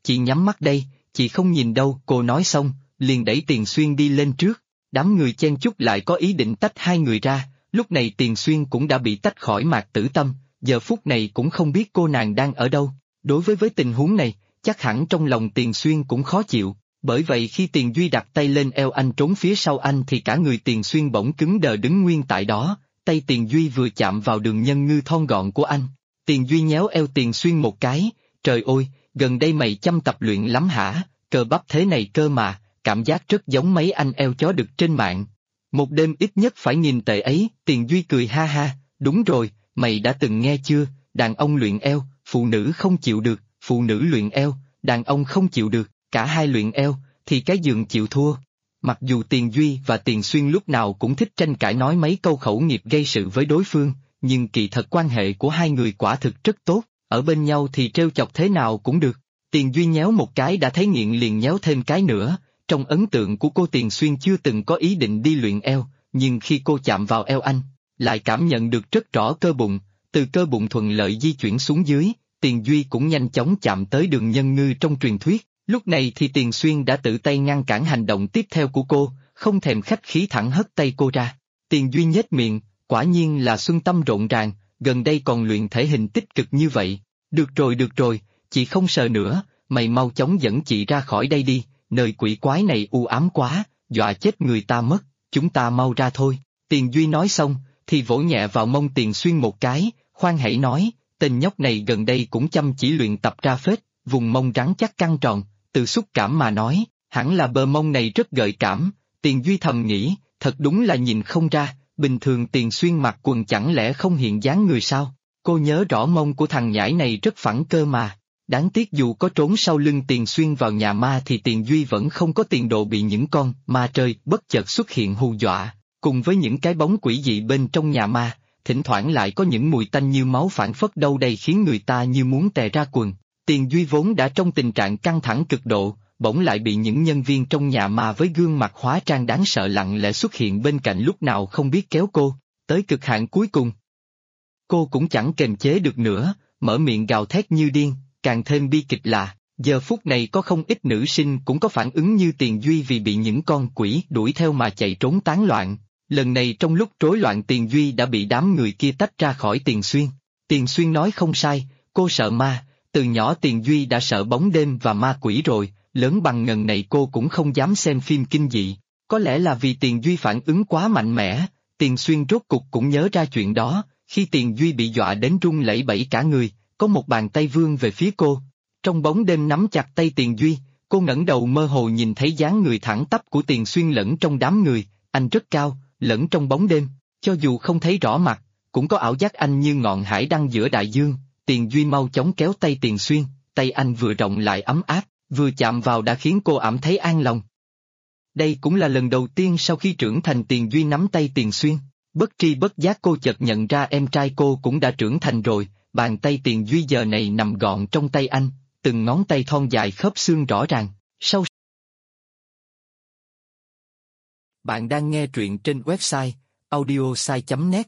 chị nhắm mắt đây, chị không nhìn đâu. Cô nói xong, liền đẩy Tiền Xuyên đi lên trước. Đám người chen chúc lại có ý định tách hai người ra, lúc này Tiền Xuyên cũng đã bị tách khỏi Mạc Tử Tâm, giờ phút này cũng không biết cô nàng đang ở đâu. Đối với tình huống này, chắc hẳn trong lòng Tiền Xuyên cũng khó chịu, bởi vậy khi Tiền Duy đặt tay lên eo anh trốn phía sau anh thì cả người Tiền Xuyên bỗng cứng đờ đứng nguyên tại đó, tay Tiền Duy vừa chạm vào đường nhân ngư thon gọn của anh. Tiền Duy nhéo eo Tiền Xuyên một cái, trời ơi, gần đây mày chăm tập luyện lắm hả, cơ bắp thế này cơ mà, cảm giác rất giống mấy anh eo chó đực trên mạng. Một đêm ít nhất phải 1000 tệ ấy. Tiền Duy cười ha ha, đúng rồi, mày đã từng nghe chưa, đàn ông luyện eo, phụ nữ không chịu được, phụ nữ luyện eo, đàn ông không chịu được, cả hai luyện eo, thì cái giường chịu thua. Mặc dù Tiền Duy và Tiền Xuyên lúc nào cũng thích tranh cãi nói mấy câu khẩu nghiệp gây sự với đối phương, nhưng kỳ thật quan hệ của hai người quả thực rất tốt, ở bên nhau thì trêu chọc thế nào cũng được. Tiền Duy nhéo một cái đã thấy nghiện liền nhéo thêm cái nữa. Trong ấn tượng của cô Tiền Xuyên chưa từng có ý định đi luyện eo, nhưng khi cô chạm vào eo anh, lại cảm nhận được rất rõ cơ bụng, từ cơ bụng thuận lợi di chuyển xuống dưới, Tiền Duy cũng nhanh chóng chạm tới đường nhân ngư trong truyền thuyết. Lúc này thì Tiền Xuyên đã tự tay ngăn cản hành động tiếp theo của cô, không thèm khách khí thẳng hất tay cô ra. Tiền Duy nhếch miệng, quả nhiên là xuân tâm rộn ràng, gần đây còn luyện thể hình tích cực như vậy. Được rồi, chị không sợ nữa, mày mau chóng dẫn chị ra khỏi đây đi, nơi quỷ quái này u ám quá, dọa chết người ta mất, chúng ta mau ra thôi. Tiền Duy nói xong, thì vỗ nhẹ vào mông Tiền Xuyên một cái, khoan hãy nói, tên nhóc này gần đây cũng chăm chỉ luyện tập ra phết, vùng mông rắn chắc căng tròn, từ xúc cảm mà nói, hẳn là bờ mông này rất gợi cảm. Tiền Duy thầm nghĩ, thật đúng là nhìn không ra, bình thường Tiền Xuyên mặc quần chẳng lẽ không hiện dáng người sao, cô nhớ rõ mông của thằng nhãi này rất phẳng cơ mà. Đáng tiếc dù có trốn sau lưng Tiền Xuyên vào nhà ma thì Tiền Duy vẫn không có tiền đồ bị những con ma trời bất chợt xuất hiện hù dọa, cùng với những cái bóng quỷ dị bên trong nhà ma, thỉnh thoảng lại có những mùi tanh như máu phảng phất đâu đây khiến người ta như muốn tè ra quần. Tiền Duy vốn đã trong tình trạng căng thẳng cực độ, bỗng lại bị những nhân viên trong nhà ma với gương mặt hóa trang đáng sợ lặng lẽ xuất hiện bên cạnh lúc nào không biết kéo cô, tới cực hạn cuối cùng. Cô cũng chẳng kềm chế được nữa, mở miệng gào thét như điên. Càng thêm bi kịch là, giờ phút này có không ít nữ sinh cũng có phản ứng như Tiền Duy vì bị những con quỷ đuổi theo mà chạy trốn tán loạn. Lần này trong lúc rối loạn Tiền Duy đã bị đám người kia tách ra khỏi Tiền Xuyên. Tiền Xuyên nói không sai, cô sợ ma, từ nhỏ Tiền Duy đã sợ bóng đêm và ma quỷ rồi, lớn bằng ngần này cô cũng không dám xem phim kinh dị. Có lẽ là vì Tiền Duy phản ứng quá mạnh mẽ, Tiền Xuyên rốt cục cũng nhớ ra chuyện đó, khi Tiền Duy bị dọa đến run lẩy bẩy cả người. Có một bàn tay vươn về phía cô, trong bóng đêm nắm chặt tay Tiền Duy, cô ngẩng đầu mơ hồ nhìn thấy dáng người thẳng tắp của Tiền Xuyên lẫn trong đám người, anh rất cao, lẫn trong bóng đêm, cho dù không thấy rõ mặt, cũng có ảo giác anh như ngọn hải đăng giữa đại dương. Tiền Duy mau chóng kéo tay Tiền Xuyên, tay anh vừa rộng lại ấm áp, vừa chạm vào đã khiến cô cảm thấy an lòng. Đây cũng là lần đầu tiên sau khi trưởng thành Tiền Duy nắm tay Tiền Xuyên, bất tri bất giác cô chợt nhận ra em trai cô cũng đã trưởng thành rồi. Bàn tay Tiền Duy giờ này nằm gọn trong tay anh, từng ngón tay thon dài khớp xương rõ ràng. Sau bạn đang nghe truyện trên website audiosai.net.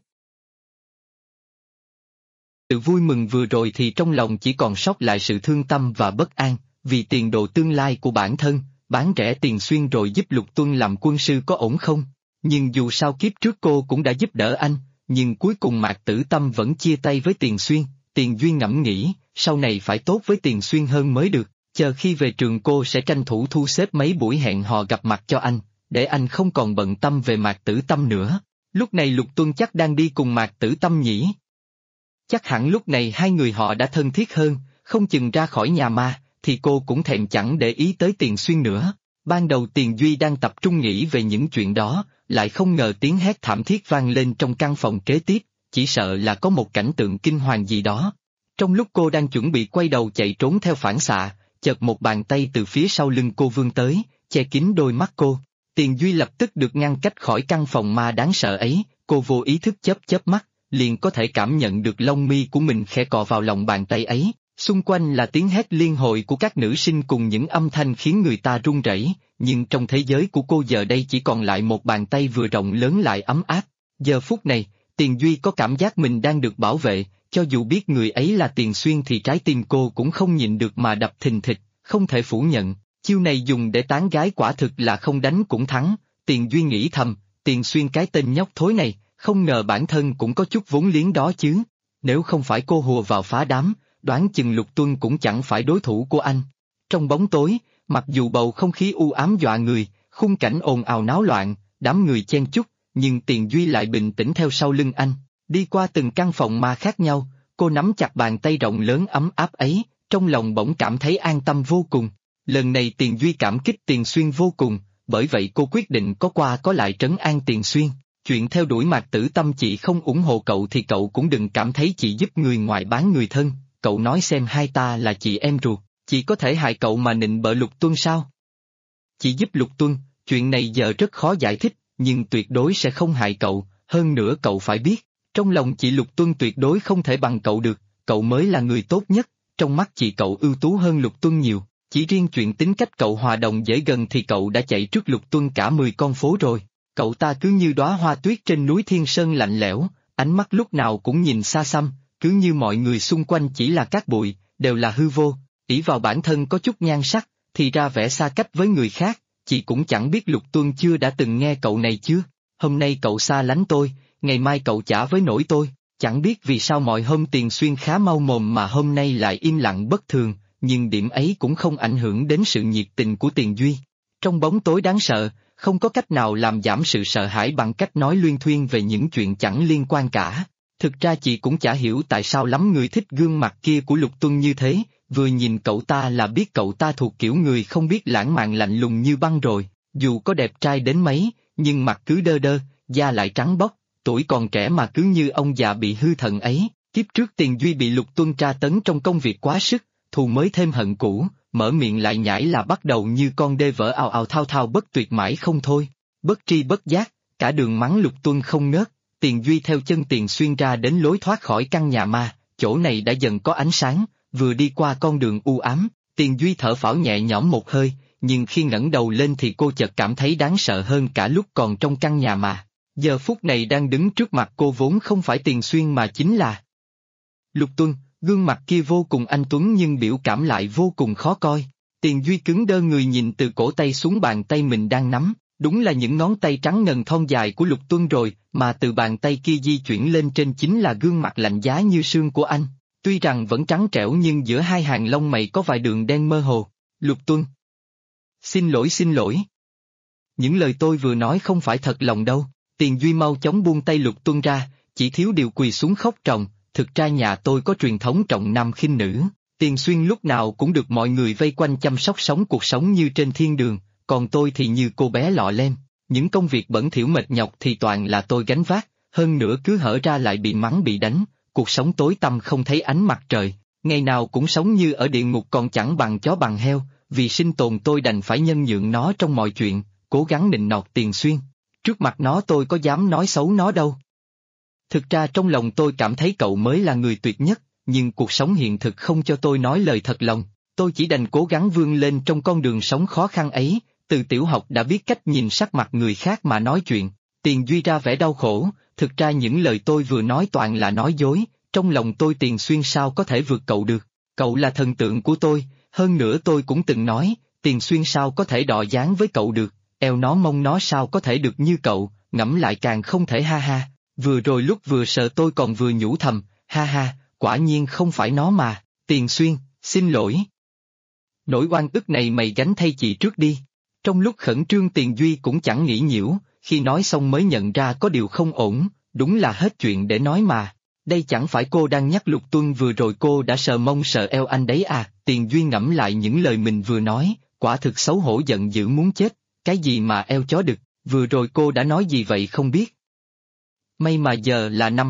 Sự vui mừng vừa rồi thì trong lòng chỉ còn sót lại sự thương tâm và bất an, vì tiền đồ tương lai của bản thân, bán rẻ Tiền Xuyên rồi giúp Lục Tuân làm quân sư có ổn không? Nhưng dù sao kiếp trước cô cũng đã giúp đỡ anh, nhưng cuối cùng Mạc Tử Tâm vẫn chia tay với Tiền Xuyên. Tiền Duy ngẫm nghĩ, sau này phải tốt với Tiền Xuyên hơn mới được, chờ khi về trường cô sẽ tranh thủ thu xếp mấy buổi hẹn hò gặp mặt cho anh, để anh không còn bận tâm về Mạc Tử Tâm nữa. Lúc này Lục Tuân chắc đang đi cùng Mạc Tử Tâm nhỉ? Chắc hẳn lúc này hai người họ đã thân thiết hơn, không chừng ra khỏi nhà ma, thì cô cũng thèm chẳng để ý tới Tiền Xuyên nữa. Ban đầu Tiền Duy đang tập trung nghĩ về những chuyện đó, lại không ngờ tiếng hét thảm thiết vang lên trong căn phòng kế tiếp. Chỉ sợ là có một cảnh tượng kinh hoàng gì đó. Trong lúc cô đang chuẩn bị quay đầu chạy trốn theo phản xạ, chợt một bàn tay từ phía sau lưng cô vươn tới, che kín đôi mắt cô. Tiền Duy lập tức được ngăn cách khỏi căn phòng ma đáng sợ ấy, cô vô ý thức chớp mắt, liền có thể cảm nhận được lông mi của mình khẽ cọ vào lòng bàn tay ấy. Xung quanh là tiếng hét liên hồi của các nữ sinh cùng những âm thanh khiến người ta run rẩy, nhưng trong thế giới của cô giờ đây chỉ còn lại một bàn tay vừa rộng lớn lại ấm áp. Giờ phút này, Tiền Duy có cảm giác mình đang được bảo vệ, cho dù biết người ấy là Tiền Xuyên thì trái tim cô cũng không nhịn được mà đập thình thịch, không thể phủ nhận, chiêu này dùng để tán gái quả thực là không đánh cũng thắng, Tiền Duy nghĩ thầm, Tiền Xuyên cái tên nhóc thối này, không ngờ bản thân cũng có chút vốn liếng đó chứ, nếu không phải cô hùa vào phá đám, đoán chừng Lục Tuân cũng chẳng phải đối thủ của anh. Trong bóng tối, mặc dù bầu không khí u ám dọa người, khung cảnh ồn ào náo loạn, đám người chen chúc, nhưng Tiền Duy lại bình tĩnh theo sau lưng anh, đi qua từng căn phòng ma khác nhau, cô nắm chặt bàn tay rộng lớn ấm áp ấy, trong lòng bỗng cảm thấy an tâm vô cùng. Lần này Tiền Duy cảm kích Tiền Xuyên vô cùng, bởi vậy cô quyết định có qua có lại trấn an Tiền Xuyên. Chuyện theo đuổi Mạc Tử Tâm chị không ủng hộ cậu thì cậu cũng đừng cảm thấy chị giúp người ngoài bán người thân, cậu nói xem hai ta là chị em ruột, chị có thể hại cậu mà nịnh bợ Lục Tuân sao? Chị giúp Lục Tuân, chuyện này giờ rất khó giải thích, nhưng tuyệt đối sẽ không hại cậu, hơn nữa cậu phải biết, trong lòng chị Lục Tuân tuyệt đối không thể bằng cậu được, cậu mới là người tốt nhất, trong mắt chị cậu ưu tú hơn Lục Tuân nhiều, chỉ riêng chuyện tính cách cậu hòa đồng dễ gần thì cậu đã chạy trước Lục Tuân cả 10 con phố rồi. Cậu ta cứ như đóa hoa tuyết trên núi Thiên Sơn lạnh lẽo, ánh mắt lúc nào cũng nhìn xa xăm, cứ như mọi người xung quanh chỉ là cát bụi, đều là hư vô, ỷ vào bản thân có chút nhan sắc, thì ra vẻ xa cách với người khác, chị cũng chẳng biết Lục Tuân chưa đã từng nghe cậu này chưa, hôm nay cậu xa lánh tôi, ngày mai cậu chả với nổi tôi, chẳng biết vì sao mọi hôm Tiền Xuyên khá mau mồm mà hôm nay lại im lặng bất thường, nhưng điểm ấy cũng không ảnh hưởng đến sự nhiệt tình của Tiền Duy. Trong bóng tối đáng sợ, không có cách nào làm giảm sự sợ hãi bằng cách nói luyên thuyên về những chuyện chẳng liên quan cả. Thực ra chị cũng chả hiểu tại sao lắm người thích gương mặt kia của Lục Tuân như thế, vừa nhìn cậu ta là biết cậu ta thuộc kiểu người không biết lãng mạn lạnh lùng như băng rồi, dù có đẹp trai đến mấy, nhưng mặt cứ đơ đơ, da lại trắng bóc, tuổi còn trẻ mà cứ như ông già bị hư thận ấy. Kiếp trước Tiền Duy bị Lục Tuân tra tấn trong công việc quá sức, thù mới thêm hận cũ, mở miệng lại nhảy là bắt đầu như con đê vỡ ào ào thao thao bất tuyệt mãi không thôi. Bất tri bất giác, cả đường mắng Lục Tuân không ngớt, Tiền Duy theo chân Tiền Xuyên ra đến lối thoát khỏi căn nhà ma, chỗ này đã dần có ánh sáng, vừa đi qua con đường u ám, Tiền Duy thở phào nhẹ nhõm một hơi, nhưng khi ngẩng đầu lên thì cô chợt cảm thấy đáng sợ hơn cả lúc còn trong căn nhà ma. Giờ phút này đang đứng trước mặt cô vốn không phải Tiền Xuyên mà chính là Lục Tuân. Gương mặt kia vô cùng anh tuấn nhưng biểu cảm lại vô cùng khó coi. Tiền Duy cứng đơ người nhìn từ cổ tay xuống bàn tay mình đang nắm, đúng là những ngón tay trắng ngần thon dài của Lục Tuân rồi, mà từ bàn tay kia di chuyển lên trên chính là gương mặt lạnh giá như sương của anh. Tuy rằng vẫn trắng trẻo nhưng giữa hai hàng lông mày có vài đường đen mơ hồ. Lục Tuân. Xin lỗi xin lỗi. Những lời tôi vừa nói không phải thật lòng đâu. Tiền Duy mau chóng buông tay Lục Tuân ra, chỉ thiếu điều quỳ xuống khóc tròng. Thực ra nhà tôi có truyền thống trọng nam khinh nữ, Tiền Xuyên lúc nào cũng được mọi người vây quanh chăm sóc sống cuộc sống như trên thiên đường, còn tôi thì như cô bé lọ lem, những công việc bẩn thỉu mệt nhọc thì toàn là tôi gánh vác, hơn nữa cứ hở ra lại bị mắng bị đánh, cuộc sống tối tăm không thấy ánh mặt trời, ngày nào cũng sống như ở địa ngục còn chẳng bằng chó bằng heo, vì sinh tồn tôi đành phải nhân nhượng nó trong mọi chuyện, cố gắng nịnh nọt Tiền Xuyên, trước mặt nó tôi có dám nói xấu nó đâu. Thực ra trong lòng tôi cảm thấy cậu mới là người tuyệt nhất, nhưng cuộc sống hiện thực không cho tôi nói lời thật lòng, tôi chỉ đành cố gắng vươn lên trong con đường sống khó khăn ấy, từ tiểu học đã biết cách nhìn sắc mặt người khác mà nói chuyện. Tiền Duy ra vẻ đau khổ, thực ra những lời tôi vừa nói toàn là nói dối, trong lòng tôi Tiền Xuyên sao có thể vượt cậu được, cậu là thần tượng của tôi, hơn nữa tôi cũng từng nói, Tiền Xuyên sao có thể đọ dáng với cậu được, eo nó mông nó sao có thể được như cậu, ngẫm lại càng không thể ha ha. Vừa rồi lúc vừa sợ tôi còn vừa nhủ thầm, ha ha, quả nhiên không phải nó mà, Tiền Xuyên, xin lỗi. Nỗi oan ức này mày gánh thay chị trước đi. Trong lúc khẩn trương Tiền Duy cũng chẳng nghĩ nhiễu, khi nói xong mới nhận ra có điều không ổn, đúng là hết chuyện để nói mà. Đây chẳng phải cô đang nhắc Lục Tuân vừa rồi cô đã sờ mông sờ eo anh đấy à, Tiền Duy ngẫm lại những lời mình vừa nói, quả thực xấu hổ giận dữ muốn chết, cái gì mà eo chó đực, vừa rồi cô đã nói gì vậy không biết. May mà giờ là năm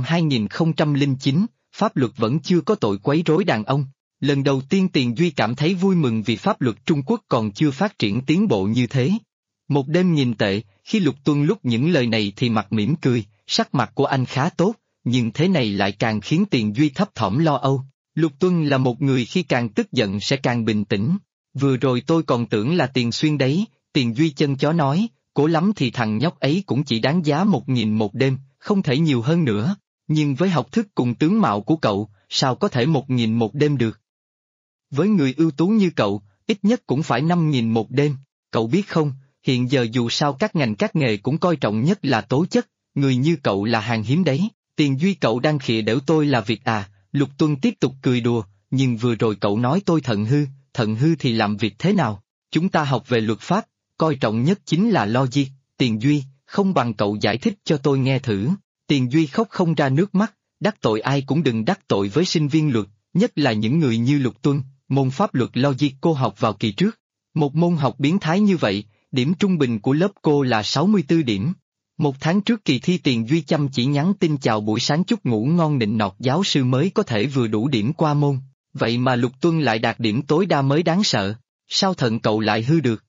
2009, pháp luật vẫn chưa có tội quấy rối đàn ông. Lần đầu tiên Tiền Duy cảm thấy vui mừng vì pháp luật Trung Quốc còn chưa phát triển tiến bộ như thế. Một đêm nghìn tệ, khi Lục Tuân lúc những lời này thì mặt mỉm cười, sắc mặt của anh khá tốt, nhưng thế này lại càng khiến Tiền Duy thấp thỏm lo âu. Lục Tuân là một người khi càng tức giận sẽ càng bình tĩnh. Vừa rồi tôi còn tưởng là Tiền Xuyên đấy, Tiền Duy chân chó nói, cố lắm thì thằng nhóc ấy cũng chỉ đáng giá 1.000 một đêm, không thể nhiều hơn nữa. Nhưng với học thức cùng tướng mạo của cậu, sao có thể 1.000 một đêm được? Với người ưu tú như cậu, ít nhất cũng phải 5.000 một đêm. Cậu biết không, hiện giờ dù sao các ngành các nghề cũng coi trọng nhất là tố chất, người như cậu là hàng hiếm đấy. Tiền Duy cậu đang khịa đểu tôi là việc à? Lục Tuân tiếp tục cười đùa, nhưng vừa rồi cậu nói tôi thận hư thì làm việc thế nào? Chúng ta học về luật pháp, coi trọng nhất chính là logic. Tiền Duy, không bằng cậu giải thích cho tôi nghe thử. Tiền Duy khóc không ra nước mắt, đắc tội ai cũng đừng đắc tội với sinh viên luật, nhất là những người như Lục Tuân. Môn pháp luật logic cô học vào kỳ trước. Một môn học biến thái như vậy, điểm trung bình của lớp cô là 64 điểm. Một tháng trước kỳ thi Tiền Duy chăm chỉ nhắn tin chào buổi sáng chúc ngủ ngon nịnh nọt giáo sư mới có thể vừa đủ điểm qua môn. Vậy mà Lục Tuân lại đạt điểm tối đa mới đáng sợ. Sao thận cậu lại hư được?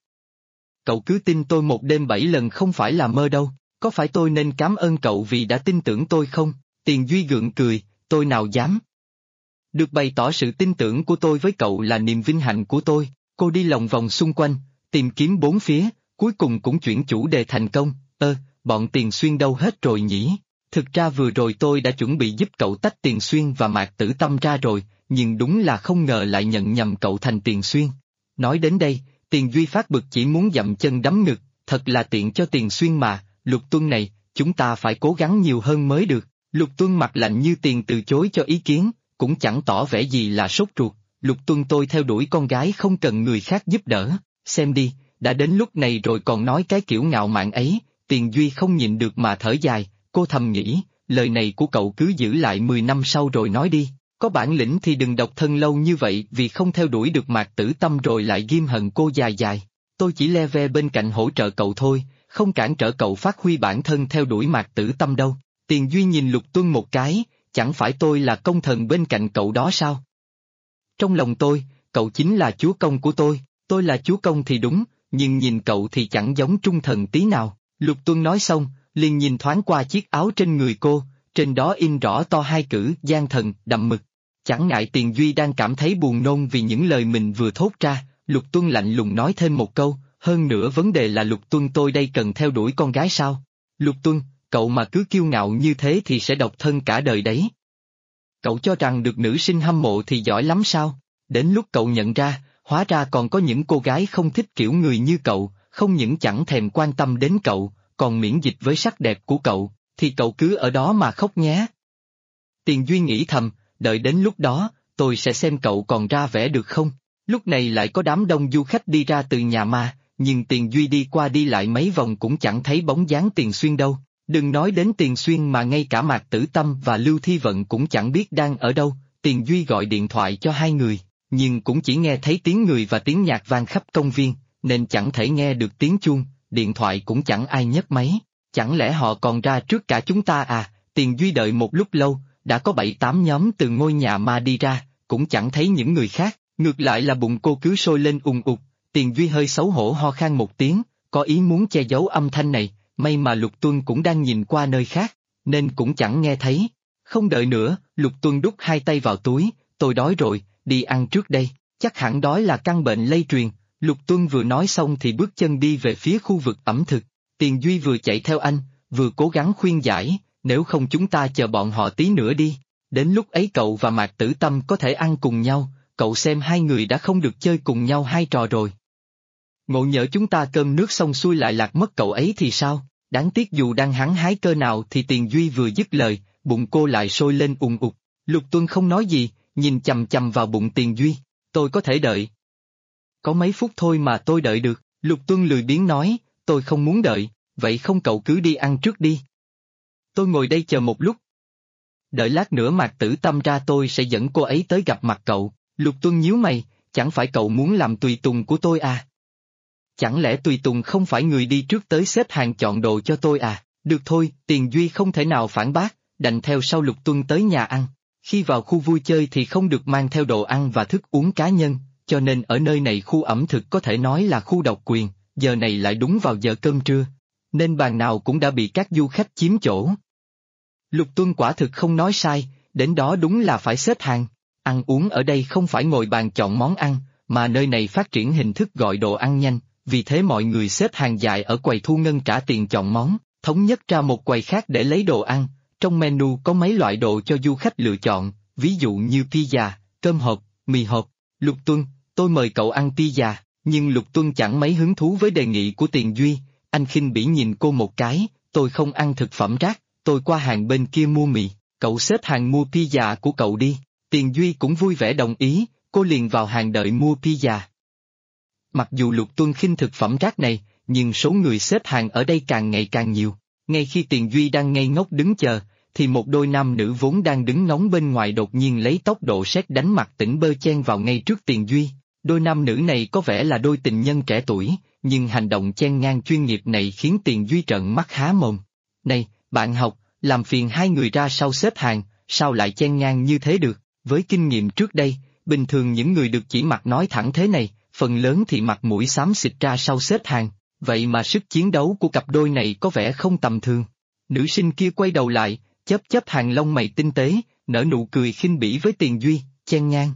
Cậu cứ tin tôi một đêm 7 lần không phải là mơ đâu, có phải tôi nên cảm ơn cậu vì đã tin tưởng tôi không? Tiền Duy gượng cười, tôi nào dám. Được bày tỏ sự tin tưởng của tôi với cậu là niềm vinh hạnh của tôi. Cô đi lòng vòng xung quanh, tìm kiếm bốn phía, cuối cùng cũng chuyển chủ đề thành công. Bọn Tiền Xuyên đâu hết rồi nhỉ? Thực ra vừa rồi tôi đã chuẩn bị giúp cậu tách Tiền Xuyên và Mạc Tử Tâm ra rồi, nhưng đúng là không ngờ lại nhận nhầm cậu thành Tiền Xuyên. Nói đến đây, Tiền Duy phát bực chỉ muốn dậm chân đấm ngực, thật là tiện cho Tiền Xuyên mà. Lục Tuân này, chúng ta phải cố gắng nhiều hơn mới được. Lục Tuân mặt lạnh như tiền từ chối cho ý kiến, cũng chẳng tỏ vẻ gì là sốt ruột. Lục Tuân tôi theo đuổi con gái không cần người khác giúp đỡ, xem đi, đã đến lúc này rồi còn nói cái kiểu ngạo mạn ấy. Tiền Duy không nhịn được mà thở dài, cô thầm nghĩ, lời này của cậu cứ giữ lại 10 năm sau rồi nói đi, có bản lĩnh thì đừng độc thân lâu như vậy vì không theo đuổi được Mạc Tử Tâm rồi lại ghim hận cô dài dài. Tôi chỉ le ve bên cạnh hỗ trợ cậu thôi, không cản trở cậu phát huy bản thân theo đuổi Mạc Tử Tâm đâu. Tiền Duy nhìn Lục Tuân một cái, chẳng phải tôi là công thần bên cạnh cậu đó sao? Trong lòng tôi, cậu chính là chúa công của tôi là chúa công thì đúng, nhưng nhìn cậu thì chẳng giống trung thần tí nào. Lục Tuân nói xong, liền nhìn thoáng qua chiếc áo trên người cô, trên đó in rõ to hai chữ gian thần, đậm mực. Chẳng ngại Tiền Duy đang cảm thấy buồn nôn vì những lời mình vừa thốt ra, Lục Tuân lạnh lùng nói thêm một câu, hơn nữa vấn đề là Lục Tuân tôi đây cần theo đuổi con gái sao? Lục Tuân, cậu mà cứ kiêu ngạo như thế thì sẽ độc thân cả đời đấy. Cậu cho rằng được nữ sinh hâm mộ thì giỏi lắm sao? Đến lúc cậu nhận ra, hóa ra còn có những cô gái không thích kiểu người như cậu, không những chẳng thèm quan tâm đến cậu, còn miễn dịch với sắc đẹp của cậu, thì cậu cứ ở đó mà khóc nhé. Tiền Duy nghĩ thầm, đợi đến lúc đó, tôi sẽ xem cậu còn ra vẻ được không. Lúc này lại có đám đông du khách đi ra từ nhà ma, nhưng Tiền Duy đi qua đi lại mấy vòng cũng chẳng thấy bóng dáng Tiền Xuyên đâu. Đừng nói đến Tiền Xuyên mà ngay cả Mạc Tử Tâm và Lưu Thi Vận cũng chẳng biết đang ở đâu. Tiền Duy gọi điện thoại cho hai người, nhưng cũng chỉ nghe thấy tiếng người và tiếng nhạc vang khắp công viên, nên chẳng thể nghe được tiếng chuông, điện thoại cũng chẳng ai nhấc máy. Chẳng lẽ họ còn ra trước cả chúng ta à? Tiền Duy đợi một lúc lâu, đã có 7-8 nhóm từ ngôi nhà ma đi ra, cũng chẳng thấy những người khác, ngược lại là bụng cô cứ sôi lên ùn ụt. Tiền Duy hơi xấu hổ ho khan một tiếng, có ý muốn che giấu âm thanh này, may mà Lục Tuân cũng đang nhìn qua nơi khác, nên cũng chẳng nghe thấy. Không đợi nữa, Lục Tuân đút hai tay vào túi, tôi đói rồi, đi ăn trước đây, chắc hẳn đói là căn bệnh lây truyền. Lục Tuân vừa nói xong thì bước chân đi về phía khu vực ẩm thực. Tiền Duy vừa chạy theo anh, vừa cố gắng khuyên giải, nếu không chúng ta chờ bọn họ tí nữa đi. Đến lúc ấy cậu và Mạc Tử Tâm có thể ăn cùng nhau, cậu xem hai người đã không được chơi cùng nhau hai trò rồi. Ngộ nhỡ chúng ta cơm nước xong xuôi lại lạc mất cậu ấy thì sao? Đáng tiếc dù đang hăng hái cơ nào thì Tiền Duy vừa dứt lời, bụng cô lại sôi lên ùn ụt. Lục Tuân không nói gì, nhìn chằm chằm vào bụng Tiền Duy. Tôi có thể đợi. Có mấy phút thôi mà tôi đợi được. Lục Tuân lười biếng nói, tôi không muốn đợi, vậy không cậu cứ đi ăn trước đi. Tôi ngồi đây chờ một lúc. Đợi lát nữa Mạc Tử Tâm ra tôi sẽ dẫn cô ấy tới gặp mặt cậu. Lục Tuân nhíu mày, chẳng phải cậu muốn làm tùy tùng của tôi à? Chẳng lẽ tùy tùng không phải người đi trước tới xếp hàng chọn đồ cho tôi à? Được thôi, Tiền Duy không thể nào phản bác, đành theo sau Lục Tuân tới nhà ăn. Khi vào khu vui chơi thì không được mang theo đồ ăn và thức uống cá nhân, cho nên ở nơi này khu ẩm thực có thể nói là khu độc quyền, giờ này lại đúng vào giờ cơm trưa, nên bàn nào cũng đã bị các du khách chiếm chỗ. Lục Tuân quả thực không nói sai, đến đó đúng là phải xếp hàng. Ăn uống ở đây không phải ngồi bàn chọn món ăn, mà nơi này phát triển hình thức gọi đồ ăn nhanh, vì thế mọi người xếp hàng dài ở quầy thu ngân trả tiền chọn món, thống nhất ra một quầy khác để lấy đồ ăn. Trong menu có mấy loại đồ cho du khách lựa chọn, ví dụ như pizza, cơm hộp, mì hộp. Lục Tuân, tôi mời cậu ăn pizza, nhưng Lục Tuân chẳng mấy hứng thú với đề nghị của Tiền Duy, anh khinh bỉ nhìn cô một cái, tôi không ăn thực phẩm rác, tôi qua hàng bên kia mua mì, cậu xếp hàng mua pizza của cậu đi. Tiền Duy cũng vui vẻ đồng ý, cô liền vào hàng đợi mua pizza. Mặc dù Lục Tuân khinh thực phẩm rác này, nhưng số người xếp hàng ở đây càng ngày càng nhiều. Ngay khi Tiền Duy đang ngây ngốc đứng chờ, thì một đôi nam nữ vốn đang đứng ngóng bên ngoài đột nhiên lấy tốc độ sét đánh mặt tỉnh bơ chen vào ngay trước Tiền Duy. Đôi nam nữ này có vẻ là đôi tình nhân trẻ tuổi, nhưng hành động chen ngang chuyên nghiệp này khiến Tiền Duy trợn mắt há mồm. Này, bạn học, làm phiền hai người ra sau xếp hàng, sao lại chen ngang như thế được? Với kinh nghiệm trước đây, bình thường những người được chỉ mặt nói thẳng thế này, phần lớn thì mặt mũi xám xịt ra sau xếp hàng, vậy mà sức chiến đấu của cặp đôi này có vẻ không tầm thường. Nữ sinh kia quay đầu lại, chớp hàng lông mày tinh tế, nở nụ cười khinh bỉ với Tiền Duy, chen ngang.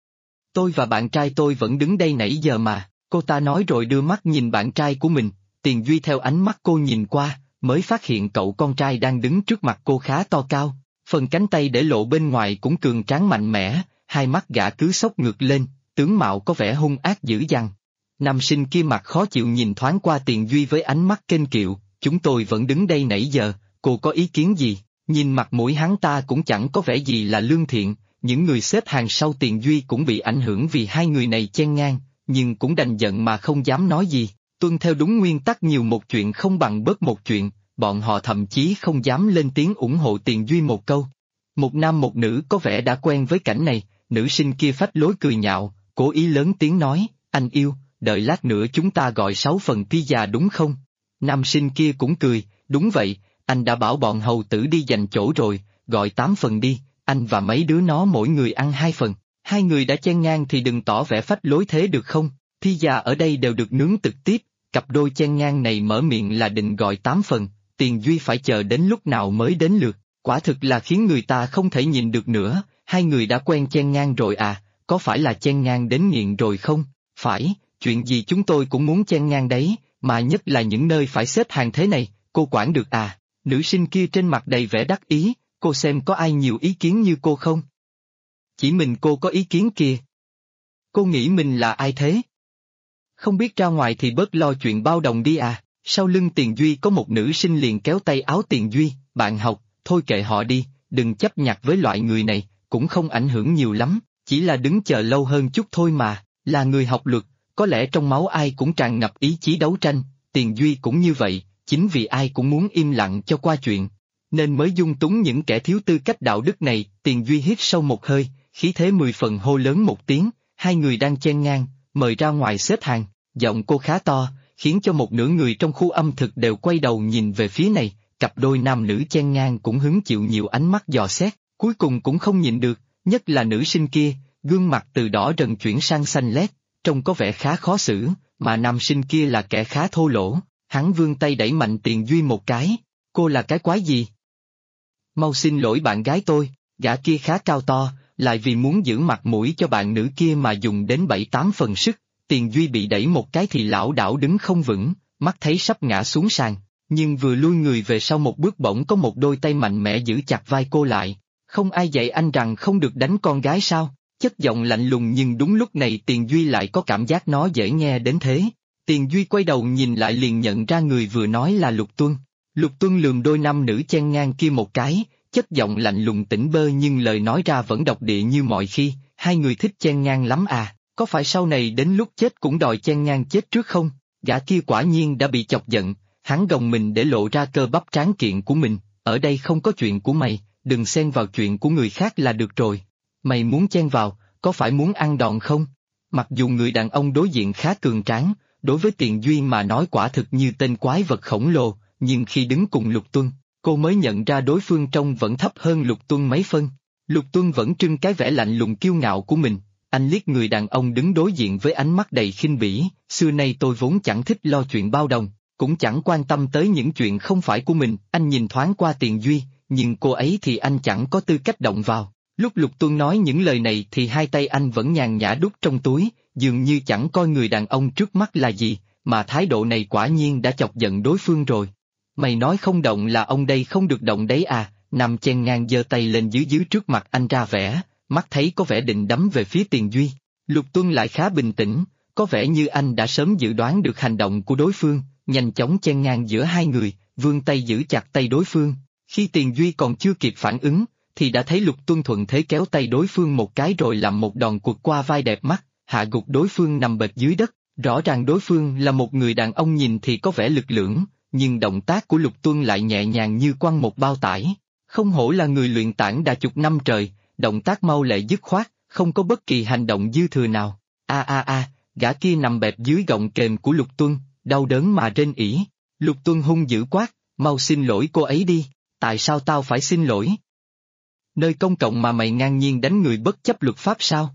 Tôi và bạn trai tôi vẫn đứng đây nãy giờ mà, cô ta nói rồi đưa mắt nhìn bạn trai của mình, Tiền Duy theo ánh mắt cô nhìn qua, mới phát hiện cậu con trai đang đứng trước mặt cô khá to cao, phần cánh tay để lộ bên ngoài cũng cường tráng mạnh mẽ, hai mắt gã cứ xốc ngược lên, tướng mạo có vẻ hung ác dữ dằn. Nam sinh kia mặt khó chịu nhìn thoáng qua Tiền Duy với ánh mắt kênh kiệu, chúng tôi vẫn đứng đây nãy giờ, cô có ý kiến gì? Nhìn mặt mũi hắn ta cũng chẳng có vẻ gì là lương thiện, những người xếp hàng sau Tiền Duy cũng bị ảnh hưởng vì hai người này chen ngang, nhưng cũng đành giận mà không dám nói gì, tuân theo đúng nguyên tắc nhiều một chuyện không bằng bớt một chuyện, bọn họ thậm chí không dám lên tiếng ủng hộ Tiền Duy một câu. Một nam một nữ có vẻ đã quen với cảnh này, nữ sinh kia phách lối cười nhạo, cố ý lớn tiếng nói, anh yêu, đợi lát nữa chúng ta gọi 6 phần pizza đúng không? Nam sinh kia cũng cười, đúng vậy, anh đã bảo bọn hầu tử đi giành chỗ rồi, gọi 8 phần đi, anh và mấy đứa nó mỗi người ăn 2 phần. Hai người đã chen ngang thì đừng tỏ vẻ phách lối thế được không? Pizza ở đây đều được nướng trực tiếp, cặp đôi chen ngang này mở miệng là định gọi 8 phần, Tiền Duy phải chờ đến lúc nào mới đến lượt, quả thực là khiến người ta không thể nhìn được nữa, hai người đã quen chen ngang rồi à, có phải là chen ngang đến nghiện rồi không? Phải, chuyện gì chúng tôi cũng muốn chen ngang đấy, mà nhất là những nơi phải xếp hàng thế này, cô quản được à? Nữ sinh kia trên mặt đầy vẻ đắc ý, cô xem có ai nhiều ý kiến như cô không? Chỉ mình cô có ý kiến kìa. Cô nghĩ mình là ai thế? Không biết ra ngoài thì bớt lo chuyện bao đồng đi à, sau lưng Tiền Duy có một nữ sinh liền kéo tay áo Tiền Duy, bạn học, thôi kệ họ đi, đừng chấp nhặt với loại người này, cũng không ảnh hưởng nhiều lắm, chỉ là đứng chờ lâu hơn chút thôi mà, là người học luật, có lẽ trong máu ai cũng tràn ngập ý chí đấu tranh, Tiền Duy cũng như vậy, chính vì ai cũng muốn im lặng cho qua chuyện, nên mới dung túng những kẻ thiếu tư cách đạo đức này. Tiền Duy hít sâu một hơi, khí thế 10 phần hô lớn một tiếng, hai người đang chen ngang, mời ra ngoài xếp hàng, giọng cô khá to, khiến cho một nửa người trong khu âm thực đều quay đầu nhìn về phía này, cặp đôi nam nữ chen ngang cũng hứng chịu nhiều ánh mắt dò xét, cuối cùng cũng không nhịn được, nhất là nữ sinh kia, gương mặt từ đỏ dần chuyển sang xanh lét, trông có vẻ khá khó xử, mà nam sinh kia là kẻ khá thô lỗ, hắn vươn tay đẩy mạnh Tiền Duy một cái, cô là cái quái gì? Mau xin lỗi bạn gái tôi, gã kia khá cao to, lại vì muốn giữ mặt mũi cho bạn nữ kia mà dùng đến 7-8 phần sức, Tiền Duy bị đẩy một cái thì lảo đảo đứng không vững, mắt thấy sắp ngã xuống sàn, nhưng vừa lui người về sau một bước bỗng có một đôi tay mạnh mẽ giữ chặt vai cô lại, không ai dạy anh rằng không được đánh con gái sao? Chất giọng lạnh lùng nhưng đúng lúc này Tiền Duy lại có cảm giác nó dễ nghe đến thế. Tiền Duy quay đầu nhìn lại liền nhận ra người vừa nói là Lục Tuân. Lục Tuân lườm đôi nam nữ chen ngang kia một cái, chất giọng lạnh lùng tỉnh bơ nhưng lời nói ra vẫn độc địa như mọi khi, hai người thích chen ngang lắm à, có phải sau này đến lúc chết cũng đòi chen ngang chết trước không? Gã kia quả nhiên đã bị chọc giận, hắn gồng mình để lộ ra cơ bắp tráng kiện của mình, ở đây không có chuyện của mày, đừng xen vào chuyện của người khác là được rồi. Mày muốn chen vào, có phải muốn ăn đòn không? Mặc dù người đàn ông đối diện khá cường tráng, đối với Tiền Duy mà nói quả thực như tên quái vật khổng lồ, nhưng khi đứng cùng Lục Tuân, cô mới nhận ra đối phương trông vẫn thấp hơn Lục Tuân mấy phân. Lục Tuân vẫn trưng cái vẻ lạnh lùng kiêu ngạo của mình, anh liếc người đàn ông đứng đối diện với ánh mắt đầy khinh bỉ, xưa nay tôi vốn chẳng thích lo chuyện bao đồng, cũng chẳng quan tâm tới những chuyện không phải của mình. Anh nhìn thoáng qua Tiền Duy, nhưng cô ấy thì anh chẳng có tư cách động vào. Lúc Lục Tuân nói những lời này thì hai tay anh vẫn nhàn nhã đút trong túi, dường như chẳng coi người đàn ông trước mắt là gì, mà thái độ này quả nhiên đã chọc giận đối phương rồi. Mày nói không động là ông đây không được động đấy à? Nằm chen ngang giơ tay lên dưới trước mặt anh ra vẻ, mắt thấy có vẻ định đấm về phía Tiền Duy. Lục Tuân lại khá bình tĩnh, có vẻ như anh đã sớm dự đoán được hành động của đối phương, nhanh chóng chen ngang giữa hai người, vươn tay giữ chặt tay đối phương. Khi Tiền Duy còn chưa kịp phản ứng, thì đã thấy Lục Tuân thuận thế kéo tay đối phương một cái rồi làm một đòn quật qua vai đẹp mắt, hạ gục đối phương nằm bệt dưới đất. Rõ ràng đối phương là một người đàn ông nhìn thì có vẻ lực lưỡng, nhưng động tác của Lục Tuân lại nhẹ nhàng như quăng một bao tải. Không hổ là người luyện tản đa chục năm trời, động tác mau lẹ dứt khoát, không có bất kỳ hành động dư thừa nào. Gã kia nằm bẹp dưới gọng kềm của Lục Tuân, đau đớn mà rên ỉ. Lục Tuân hung dữ quát, mau xin lỗi cô ấy đi, tại sao tao phải xin lỗi? Nơi công cộng mà mày ngang nhiên đánh người bất chấp luật pháp sao?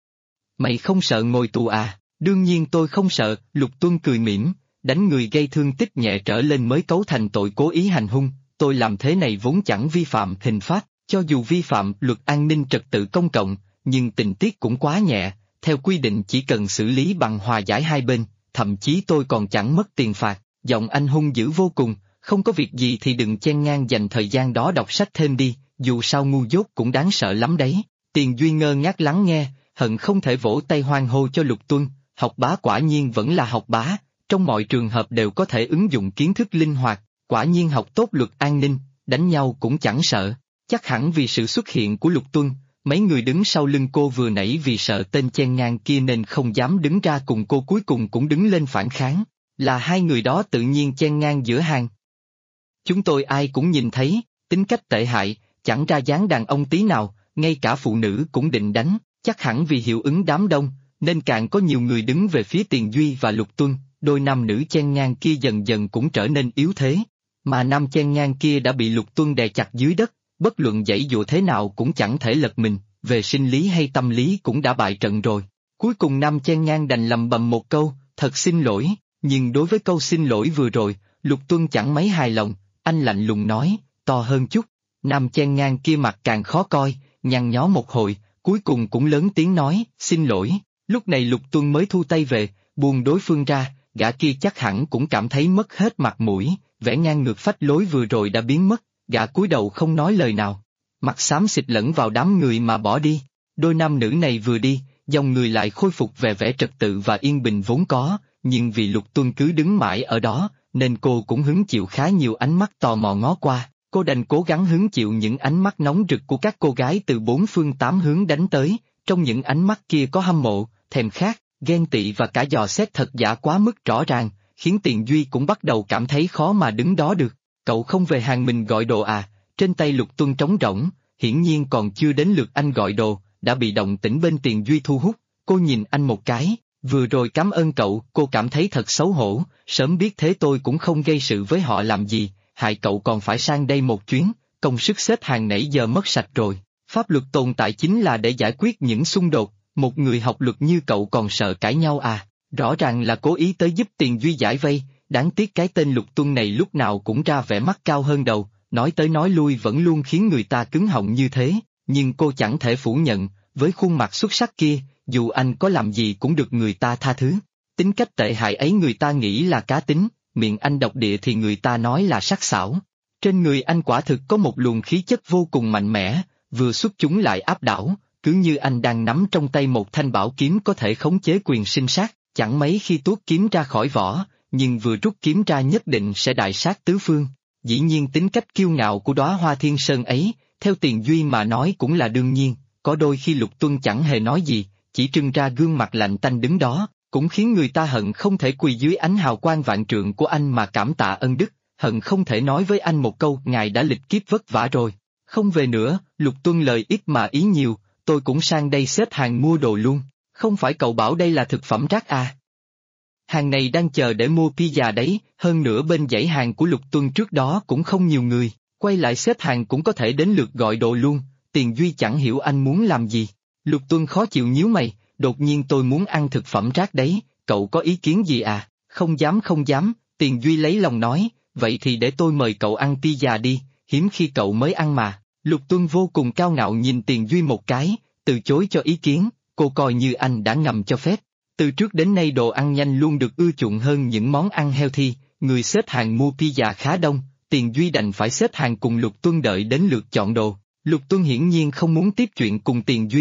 Mày không sợ ngồi tù à? Đương nhiên tôi không sợ, Lục Tuân cười mỉm, đánh người gây thương tích nhẹ trở lên mới cấu thành tội cố ý hành hung, tôi làm thế này vốn chẳng vi phạm hình pháp, cho dù vi phạm luật an ninh trật tự công cộng, nhưng tình tiết cũng quá nhẹ, theo quy định chỉ cần xử lý bằng hòa giải hai bên, thậm chí tôi còn chẳng mất tiền phạt, giọng anh hung dữ vô cùng, không có việc gì thì đừng chen ngang dành thời gian đó đọc sách thêm đi, dù sao ngu dốt cũng đáng sợ lắm đấy. Tiền Duy ngơ ngác lắng nghe, hận không thể vỗ tay hoan hô cho Lục Tuân, học bá quả nhiên vẫn là học bá, trong mọi trường hợp đều có thể ứng dụng kiến thức linh hoạt, quả nhiên học tốt luật an ninh, đánh nhau cũng chẳng sợ. Chắc hẳn vì sự xuất hiện của Lục Tuân, mấy người đứng sau lưng cô vừa nãy vì sợ tên chen ngang kia nên không dám đứng ra cùng cô, cuối cùng cũng đứng lên phản kháng, là hai người đó tự nhiên chen ngang giữa hàng. Chúng tôi ai cũng nhìn thấy, tính cách tệ hại, chẳng ra dáng đàn ông tí nào, ngay cả phụ nữ cũng định đánh, chắc hẳn vì hiệu ứng đám đông, nên càng có nhiều người đứng về phía Tiền Duy và Lục Tuân, đôi nam nữ chen ngang kia dần dần cũng trở nên yếu thế, mà nam chen ngang kia đã bị Lục Tuân đè chặt dưới đất, bất luận giãy dụa thế nào cũng chẳng thể lật mình, về sinh lý hay tâm lý cũng đã bại trận rồi. Cuối cùng nam chen ngang đành lầm bầm một câu, thật xin lỗi, nhưng đối với câu xin lỗi vừa rồi, Lục Tuân chẳng mấy hài lòng, anh lạnh lùng nói, to hơn chút, nam chen ngang kia mặt càng khó coi, nhăn nhó một hồi, cuối cùng cũng lớn tiếng nói, xin lỗi, lúc này Lục Tuân mới thu tay về, buông đối phương ra, gã kia chắc hẳn cũng cảm thấy mất hết mặt mũi, vẻ ngang ngược phách lối vừa rồi đã biến mất, gã cúi đầu không nói lời nào, mặt xám xịt lẫn vào đám người mà bỏ đi. Đôi nam nữ này vừa đi, dòng người lại khôi phục về vẻ trật tự và yên bình vốn có, nhưng vì Lục Tuân cứ đứng mãi ở đó, nên cô cũng hứng chịu khá nhiều ánh mắt tò mò ngó qua, cô đành cố gắng hứng chịu những ánh mắt nóng rực của các cô gái từ bốn phương tám hướng đánh tới, trong những ánh mắt kia có hâm mộ, thèm khát, ghen tị và cả dò xét thật giả quá mức rõ ràng, khiến Tiền Duy cũng bắt đầu cảm thấy khó mà đứng đó được. Cậu không về hàng mình gọi đồ à? Trên tay Lục Tuân trống rỗng, hiển nhiên còn chưa đến lượt anh gọi đồ, đã bị động tĩnh bên Tiền Duy thu hút, cô nhìn anh một cái, vừa rồi cảm ơn cậu, cô cảm thấy thật xấu hổ, sớm biết thế tôi cũng không gây sự với họ làm gì, hại cậu còn phải sang đây một chuyến, công sức xếp hàng nãy giờ mất sạch rồi, pháp luật tồn tại chính là để giải quyết những xung đột, một người học luật như cậu còn sợ cãi nhau à, rõ ràng là cố ý tới giúp Tiền Duy giải vây. Đáng tiếc cái tên Lục Tuân này lúc nào cũng ra vẻ mắt cao hơn đầu, nói tới nói lui vẫn luôn khiến người ta cứng họng như thế, nhưng cô chẳng thể phủ nhận, với khuôn mặt xuất sắc kia, dù anh có làm gì cũng được người ta tha thứ. Tính cách tệ hại ấy người ta nghĩ là cá tính, miệng anh độc địa thì người ta nói là sắc sảo. Trên người anh quả thực có một luồng khí chất vô cùng mạnh mẽ, vừa xuất chúng lại áp đảo, cứ như anh đang nắm trong tay một thanh bảo kiếm có thể khống chế quyền sinh sát, chẳng mấy khi tuốt kiếm ra khỏi vỏ. Nhưng vừa rút kiếm ra nhất định sẽ đại sát tứ phương. Dĩ nhiên tính cách kiêu ngạo của đóa hoa thiên sơn ấy, theo Tiền Duy mà nói cũng là đương nhiên, có đôi khi Lục Tuân chẳng hề nói gì, chỉ trưng ra gương mặt lạnh tanh đứng đó, cũng khiến người ta hận không thể quỳ dưới ánh hào quang vạn trượng của anh mà cảm tạ ân đức, hận không thể nói với anh một câu ngài đã lịch kiếp vất vả rồi. Không về nữa, Lục Tuân lời ít mà ý nhiều, tôi cũng sang đây xếp hàng mua đồ luôn, không phải cậu bảo đây là thực phẩm rác à? Hàng này đang chờ để mua pizza đấy, hơn nữa bên dãy hàng của Lục Tuân trước đó cũng không nhiều người, quay lại xếp hàng cũng có thể đến lượt gọi đồ luôn, Tiền Duy chẳng hiểu anh muốn làm gì. Lục Tuân khó chịu nhíu mày, đột nhiên tôi muốn ăn thực phẩm rác đấy, cậu có ý kiến gì à? Không dám, Tiền Duy lấy lòng nói, vậy thì để tôi mời cậu ăn pizza đi, hiếm khi cậu mới ăn mà. Lục Tuân vô cùng cao ngạo nhìn Tiền Duy một cái, từ chối cho ý kiến, cô coi như anh đã ngầm cho phép. Từ trước đến nay đồ ăn nhanh luôn được ưa chuộng hơn những món ăn healthy, người xếp hàng mua pizza khá đông, Tiền Duy đành phải xếp hàng cùng Lục Tuân đợi đến lượt chọn đồ. Lục Tuân hiển nhiên không muốn tiếp chuyện cùng Tiền Duy,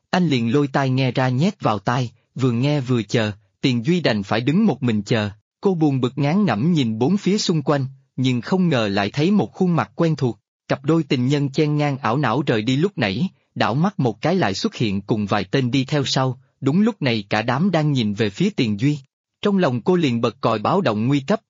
Anh liền lôi tai nghe ra nhét vào tai, vừa nghe vừa chờ, Tiền Duy đành phải đứng một mình chờ. Cô buồn bực ngán ngẩm nhìn bốn phía xung quanh, nhưng không ngờ lại thấy một khuôn mặt quen thuộc. Cặp đôi tình nhân chen ngang ảo não rời đi lúc nãy, đảo mắt một cái lại xuất hiện cùng vài tên đi theo sau, đúng lúc này cả đám đang nhìn về phía Tiền Duy. Trong lòng cô liền bật còi báo động nguy cấp.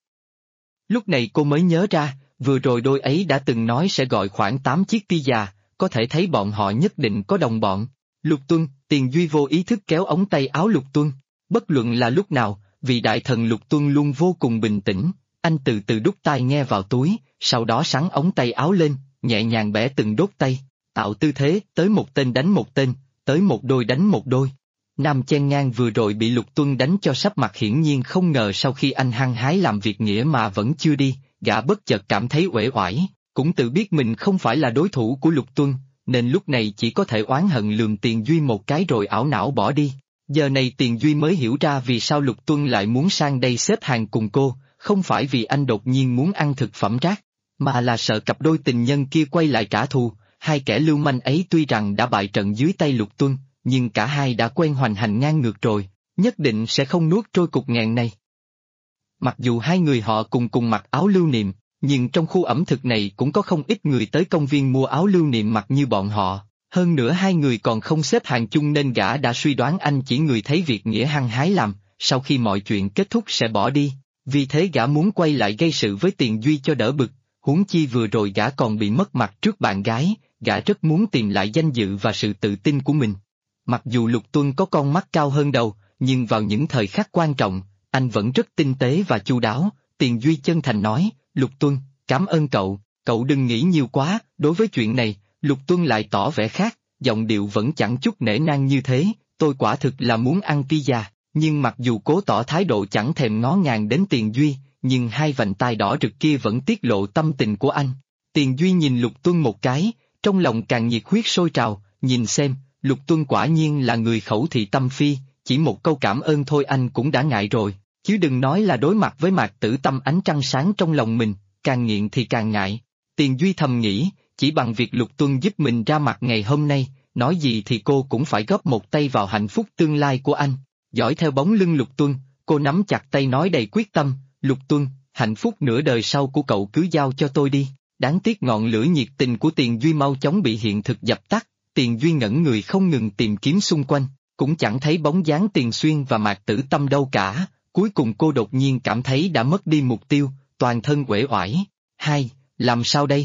Lúc này cô mới nhớ ra, vừa rồi đôi ấy đã từng nói sẽ gọi khoảng 8 chiếc Tia, có thể thấy bọn họ nhất định có đồng bọn. Lục Tuân, Tiền Duy vô ý thức kéo ống tay áo Lục Tuân. Bất luận là lúc nào, vị đại thần Lục Tuân luôn vô cùng bình tĩnh, anh từ từ đút tai nghe vào túi, sau đó sắn ống tay áo lên, nhẹ nhàng bẻ từng đốt tay, tạo tư thế, tới một tên đánh một tên, tới một đôi đánh một đôi. Nam chen ngang vừa rồi bị Lục Tuân đánh cho sắp mặt, hiển nhiên không ngờ sau khi anh hăng hái làm việc nghĩa mà vẫn chưa đi, gã bất chợt cảm thấy uể oải, cũng tự biết mình không phải là đối thủ của Lục Tuân, nên lúc này chỉ có thể oán hận lườm Tiền Duy một cái rồi ảo não bỏ đi. Giờ này Tiền Duy mới hiểu ra vì sao Lục Tuân lại muốn sang đây xếp hàng cùng cô, không phải vì anh đột nhiên muốn ăn thực phẩm rác, mà là sợ cặp đôi tình nhân kia quay lại trả thù. Hai kẻ lưu manh ấy tuy rằng đã bại trận dưới tay Lục Tuân, nhưng cả hai đã quen hoành hành ngang ngược rồi, nhất định sẽ không nuốt trôi cục nghẹn này. Mặc dù hai người họ cùng mặc áo lưu niệm, nhưng trong khu ẩm thực này cũng có không ít người tới công viên mua áo lưu niệm mặc như bọn họ. Hơn nữa hai người còn không xếp hàng chung nên gã đã suy đoán anh chỉ người thấy việc nghĩa hăng hái làm, sau khi mọi chuyện kết thúc sẽ bỏ đi, vì thế gã muốn quay lại gây sự với Tiền Duy cho đỡ bực, huống chi vừa rồi gã còn bị mất mặt trước bạn gái, gã rất muốn tìm lại danh dự và sự tự tin của mình. Mặc dù Lục Tuân có con mắt cao hơn đầu, nhưng vào những thời khắc quan trọng, anh vẫn rất tinh tế và chu đáo. Tiền Duy chân thành nói, Lục Tuân, cảm ơn cậu, cậu đừng nghĩ nhiều quá. Đối với chuyện này, Lục Tuân lại tỏ vẻ khác, giọng điệu vẫn chẳng chút nể nang như thế, tôi quả thực là muốn ăn pizza, nhưng mặc dù cố tỏ thái độ chẳng thèm ngó ngàng đến Tiền Duy, nhưng hai vành tai đỏ rực kia vẫn tiết lộ tâm tình của anh. Tiền Duy nhìn Lục Tuân một cái, trong lòng càng nhiệt huyết sôi trào, nhìn xem, Lục Tuân quả nhiên là người khẩu thị tâm phi, chỉ một câu cảm ơn thôi anh cũng đã ngại rồi, chứ đừng nói là đối mặt với Mạc Tử Tâm ánh trăng sáng trong lòng mình, càng nghiện thì càng ngại. Tiền Duy thầm nghĩ, chỉ bằng việc Lục Tuân giúp mình ra mặt ngày hôm nay, nói gì thì cô cũng phải góp một tay vào hạnh phúc tương lai của anh. Dõi theo bóng lưng Lục Tuân, cô nắm chặt tay nói đầy quyết tâm, Lục Tuân, hạnh phúc nửa đời sau của cậu cứ giao cho tôi đi. Đáng tiếc ngọn lửa nhiệt tình của Tiền Duy mau chóng bị hiện thực dập tắt, Tiền Duy ngẩn người không ngừng tìm kiếm xung quanh, cũng chẳng thấy bóng dáng Tiền Xuyên và Mạc Tử Tâm đâu cả, cuối cùng cô đột nhiên cảm thấy đã mất đi mục tiêu, toàn thân uể oải. Làm sao đây?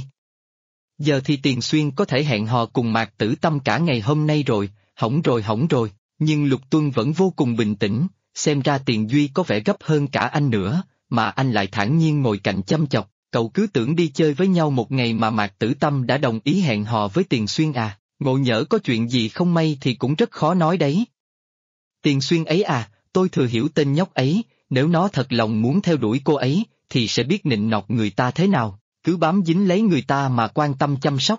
Giờ thì Tiền Xuyên có thể hẹn hò cùng Mạc Tử Tâm cả ngày hôm nay rồi, hỏng rồi, nhưng Lục Tuân vẫn vô cùng bình tĩnh, xem ra Tiền Duy có vẻ gấp hơn cả anh nữa, mà anh lại thản nhiên ngồi cạnh chăm chọc, cậu cứ tưởng đi chơi với nhau một ngày mà Mạc Tử Tâm đã đồng ý hẹn hò với Tiền Xuyên à, ngộ nhỡ có chuyện gì không may thì cũng rất khó nói đấy. Tiền Xuyên ấy à, tôi thừa hiểu tên nhóc ấy, nếu nó thật lòng muốn theo đuổi cô ấy, thì sẽ biết nịnh nọt người ta thế nào, cứ bám dính lấy người ta mà quan tâm chăm sóc.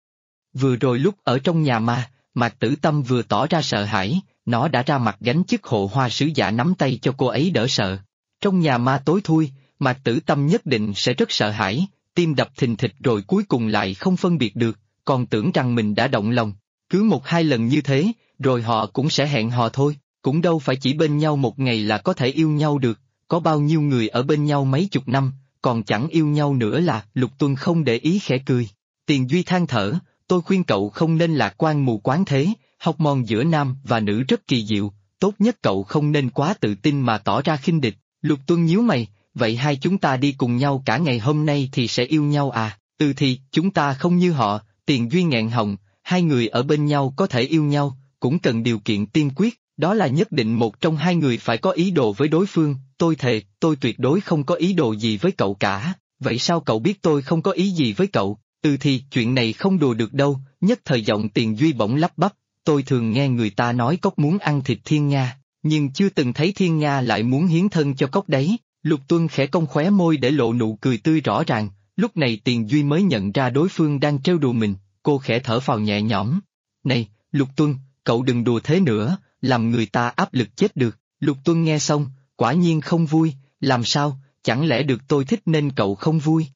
Vừa rồi lúc ở trong nhà ma, Mạc Tử Tâm vừa tỏ ra sợ hãi, nó đã ra mặt gánh chức hộ hoa sứ giả nắm tay cho cô ấy đỡ sợ. Trong nhà ma tối thui, Mạc Tử Tâm nhất định sẽ rất sợ hãi, tim đập thình thịch rồi cuối cùng lại không phân biệt được, còn tưởng rằng mình đã động lòng. Cứ một hai lần như thế, rồi họ cũng sẽ hẹn hò thôi, cũng đâu phải chỉ bên nhau một ngày là có thể yêu nhau được, có bao nhiêu người ở bên nhau mấy chục năm, còn chẳng yêu nhau nữa là. Lục Tuân không để ý khẽ cười. Tiền Duy than thở, tôi khuyên cậu không nên lạc quan mù quáng thế, học mòn giữa nam và nữ rất kỳ diệu, tốt nhất cậu không nên quá tự tin mà tỏ ra khinh địch. Lục Tuân nhíu mày, vậy hai chúng ta đi cùng nhau cả ngày hôm nay thì sẽ yêu nhau à? Thì, chúng ta không như họ. Tiền Duy nghẹn họng, hai người ở bên nhau có thể yêu nhau, cũng cần điều kiện tiên quyết, đó là nhất định một trong hai người phải có ý đồ với đối phương. Tôi thề, tôi tuyệt đối không có ý đồ gì với cậu cả. Vậy sao cậu biết tôi không có ý gì với cậu? Thì, chuyện này không đùa được đâu. Nhất thời giọng Tiền Duy bỗng lắp bắp, tôi thường nghe người ta nói cóc muốn ăn thịt thiên nga, nhưng chưa từng thấy thiên nga lại muốn hiến thân cho cóc đấy. Lục Tuân khẽ cong khóe môi để lộ nụ cười tươi rõ ràng, lúc này Tiền Duy mới nhận ra đối phương đang trêu đùa mình, cô khẽ thở phào nhẹ nhõm. Này, Lục Tuân, cậu đừng đùa thế nữa, làm người ta áp lực chết được. Lục Tuân nghe xong, quả nhiên không vui, làm sao, chẳng lẽ được tôi thích nên cậu không vui?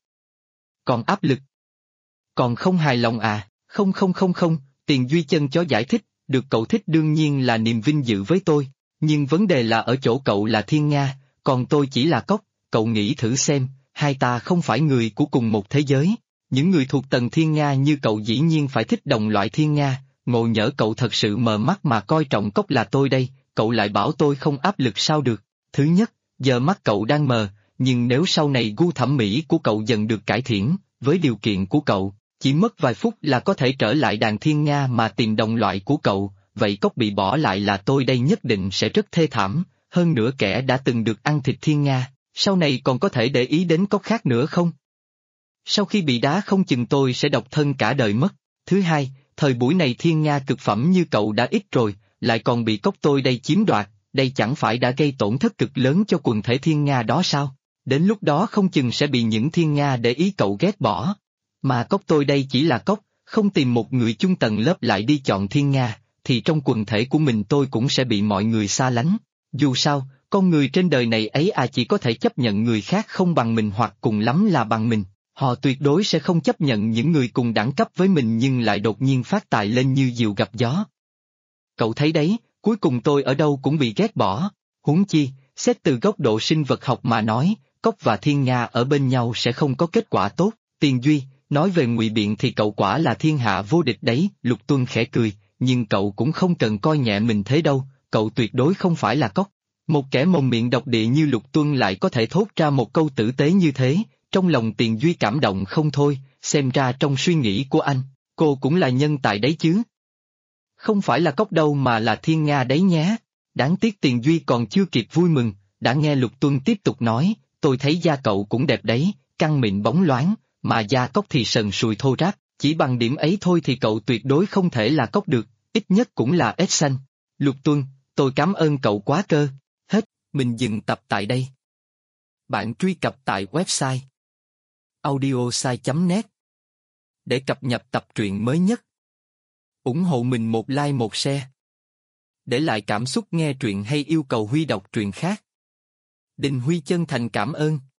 Còn áp lực? Còn không hài lòng à? Không, Tiền Duy chân chó giải thích, được cậu thích đương nhiên là niềm vinh dự với tôi, nhưng vấn đề là ở chỗ cậu là thiên nga, còn tôi chỉ là cóc, cậu nghĩ thử xem, hai ta không phải người của cùng một thế giới. Những người thuộc tầng thiên nga như cậu dĩ nhiên phải thích đồng loại thiên nga, ngộ nhỡ cậu thật sự mờ mắt mà coi trọng cốc là tôi đây, cậu lại bảo tôi không áp lực sao được. Thứ nhất, giờ mắt cậu đang mờ, nhưng nếu sau này gu thẩm mỹ của cậu dần được cải thiện, với điều kiện của cậu, chỉ mất vài phút là có thể trở lại đàn thiên nga mà tìm đồng loại của cậu, vậy cốc bị bỏ lại là tôi đây nhất định sẽ rất thê thảm, hơn nữa kẻ đã từng được ăn thịt thiên nga, sau này còn có thể để ý đến cốc khác nữa không? Sau khi bị đá không chừng tôi sẽ độc thân cả đời mất. Thứ hai, thời buổi này thiên nga cực phẩm như cậu đã ít rồi, lại còn bị cốc tôi đây chiếm đoạt, đây chẳng phải đã gây tổn thất cực lớn cho quần thể thiên nga đó sao? Đến lúc đó không chừng sẽ bị những thiên nga để ý cậu ghét bỏ. Mà cốc tôi đây chỉ là cốc, không tìm một người chung tầng lớp lại đi chọn thiên nga, thì trong quần thể của mình tôi cũng sẽ bị mọi người xa lánh. Dù sao, con người trên đời này ấy chỉ có thể chấp nhận người khác không bằng mình hoặc cùng lắm là bằng mình. Họ tuyệt đối sẽ không chấp nhận những người cùng đẳng cấp với mình nhưng lại đột nhiên phát tài lên như diều gặp gió. Cậu thấy đấy, cuối cùng tôi ở đâu cũng bị ghét bỏ. Huống chi, xét từ góc độ sinh vật học mà nói, cốc và thiên nga ở bên nhau sẽ không có kết quả tốt. Tiền Duy, nói về ngụy biện thì cậu quả là thiên hạ vô địch đấy. Lục Tuân khẽ cười, nhưng cậu cũng không cần coi nhẹ mình thế đâu, cậu tuyệt đối không phải là cốc. Một kẻ mồm miệng độc địa như Lục Tuân lại có thể thốt ra một câu tử tế như thế. Trong lòng Tiền Duy cảm động không thôi, xem ra trong suy nghĩ của anh, cô cũng là nhân tài đấy chứ. Không phải là cốc đâu mà là thiên nga đấy nhé. Đáng tiếc Tiền Duy còn chưa kịp vui mừng, đã nghe Lục Tuân tiếp tục nói, tôi thấy da cậu cũng đẹp đấy, căng mịn bóng loáng, mà da cốc thì sần sùi thô ráp, chỉ bằng điểm ấy thôi thì cậu tuyệt đối không thể là cốc được, ít nhất cũng là ếch xanh. Lục Tuân, tôi cảm ơn cậu quá cơ. Hết, mình dừng tập tại đây. Bạn truy cập tại website audiosai.net để cập nhật tập truyện mới nhất. Ủng hộ mình một like một share. Để lại cảm xúc nghe truyện hay yêu cầu Huy đọc truyện khác. Đình Huy chân thành cảm ơn.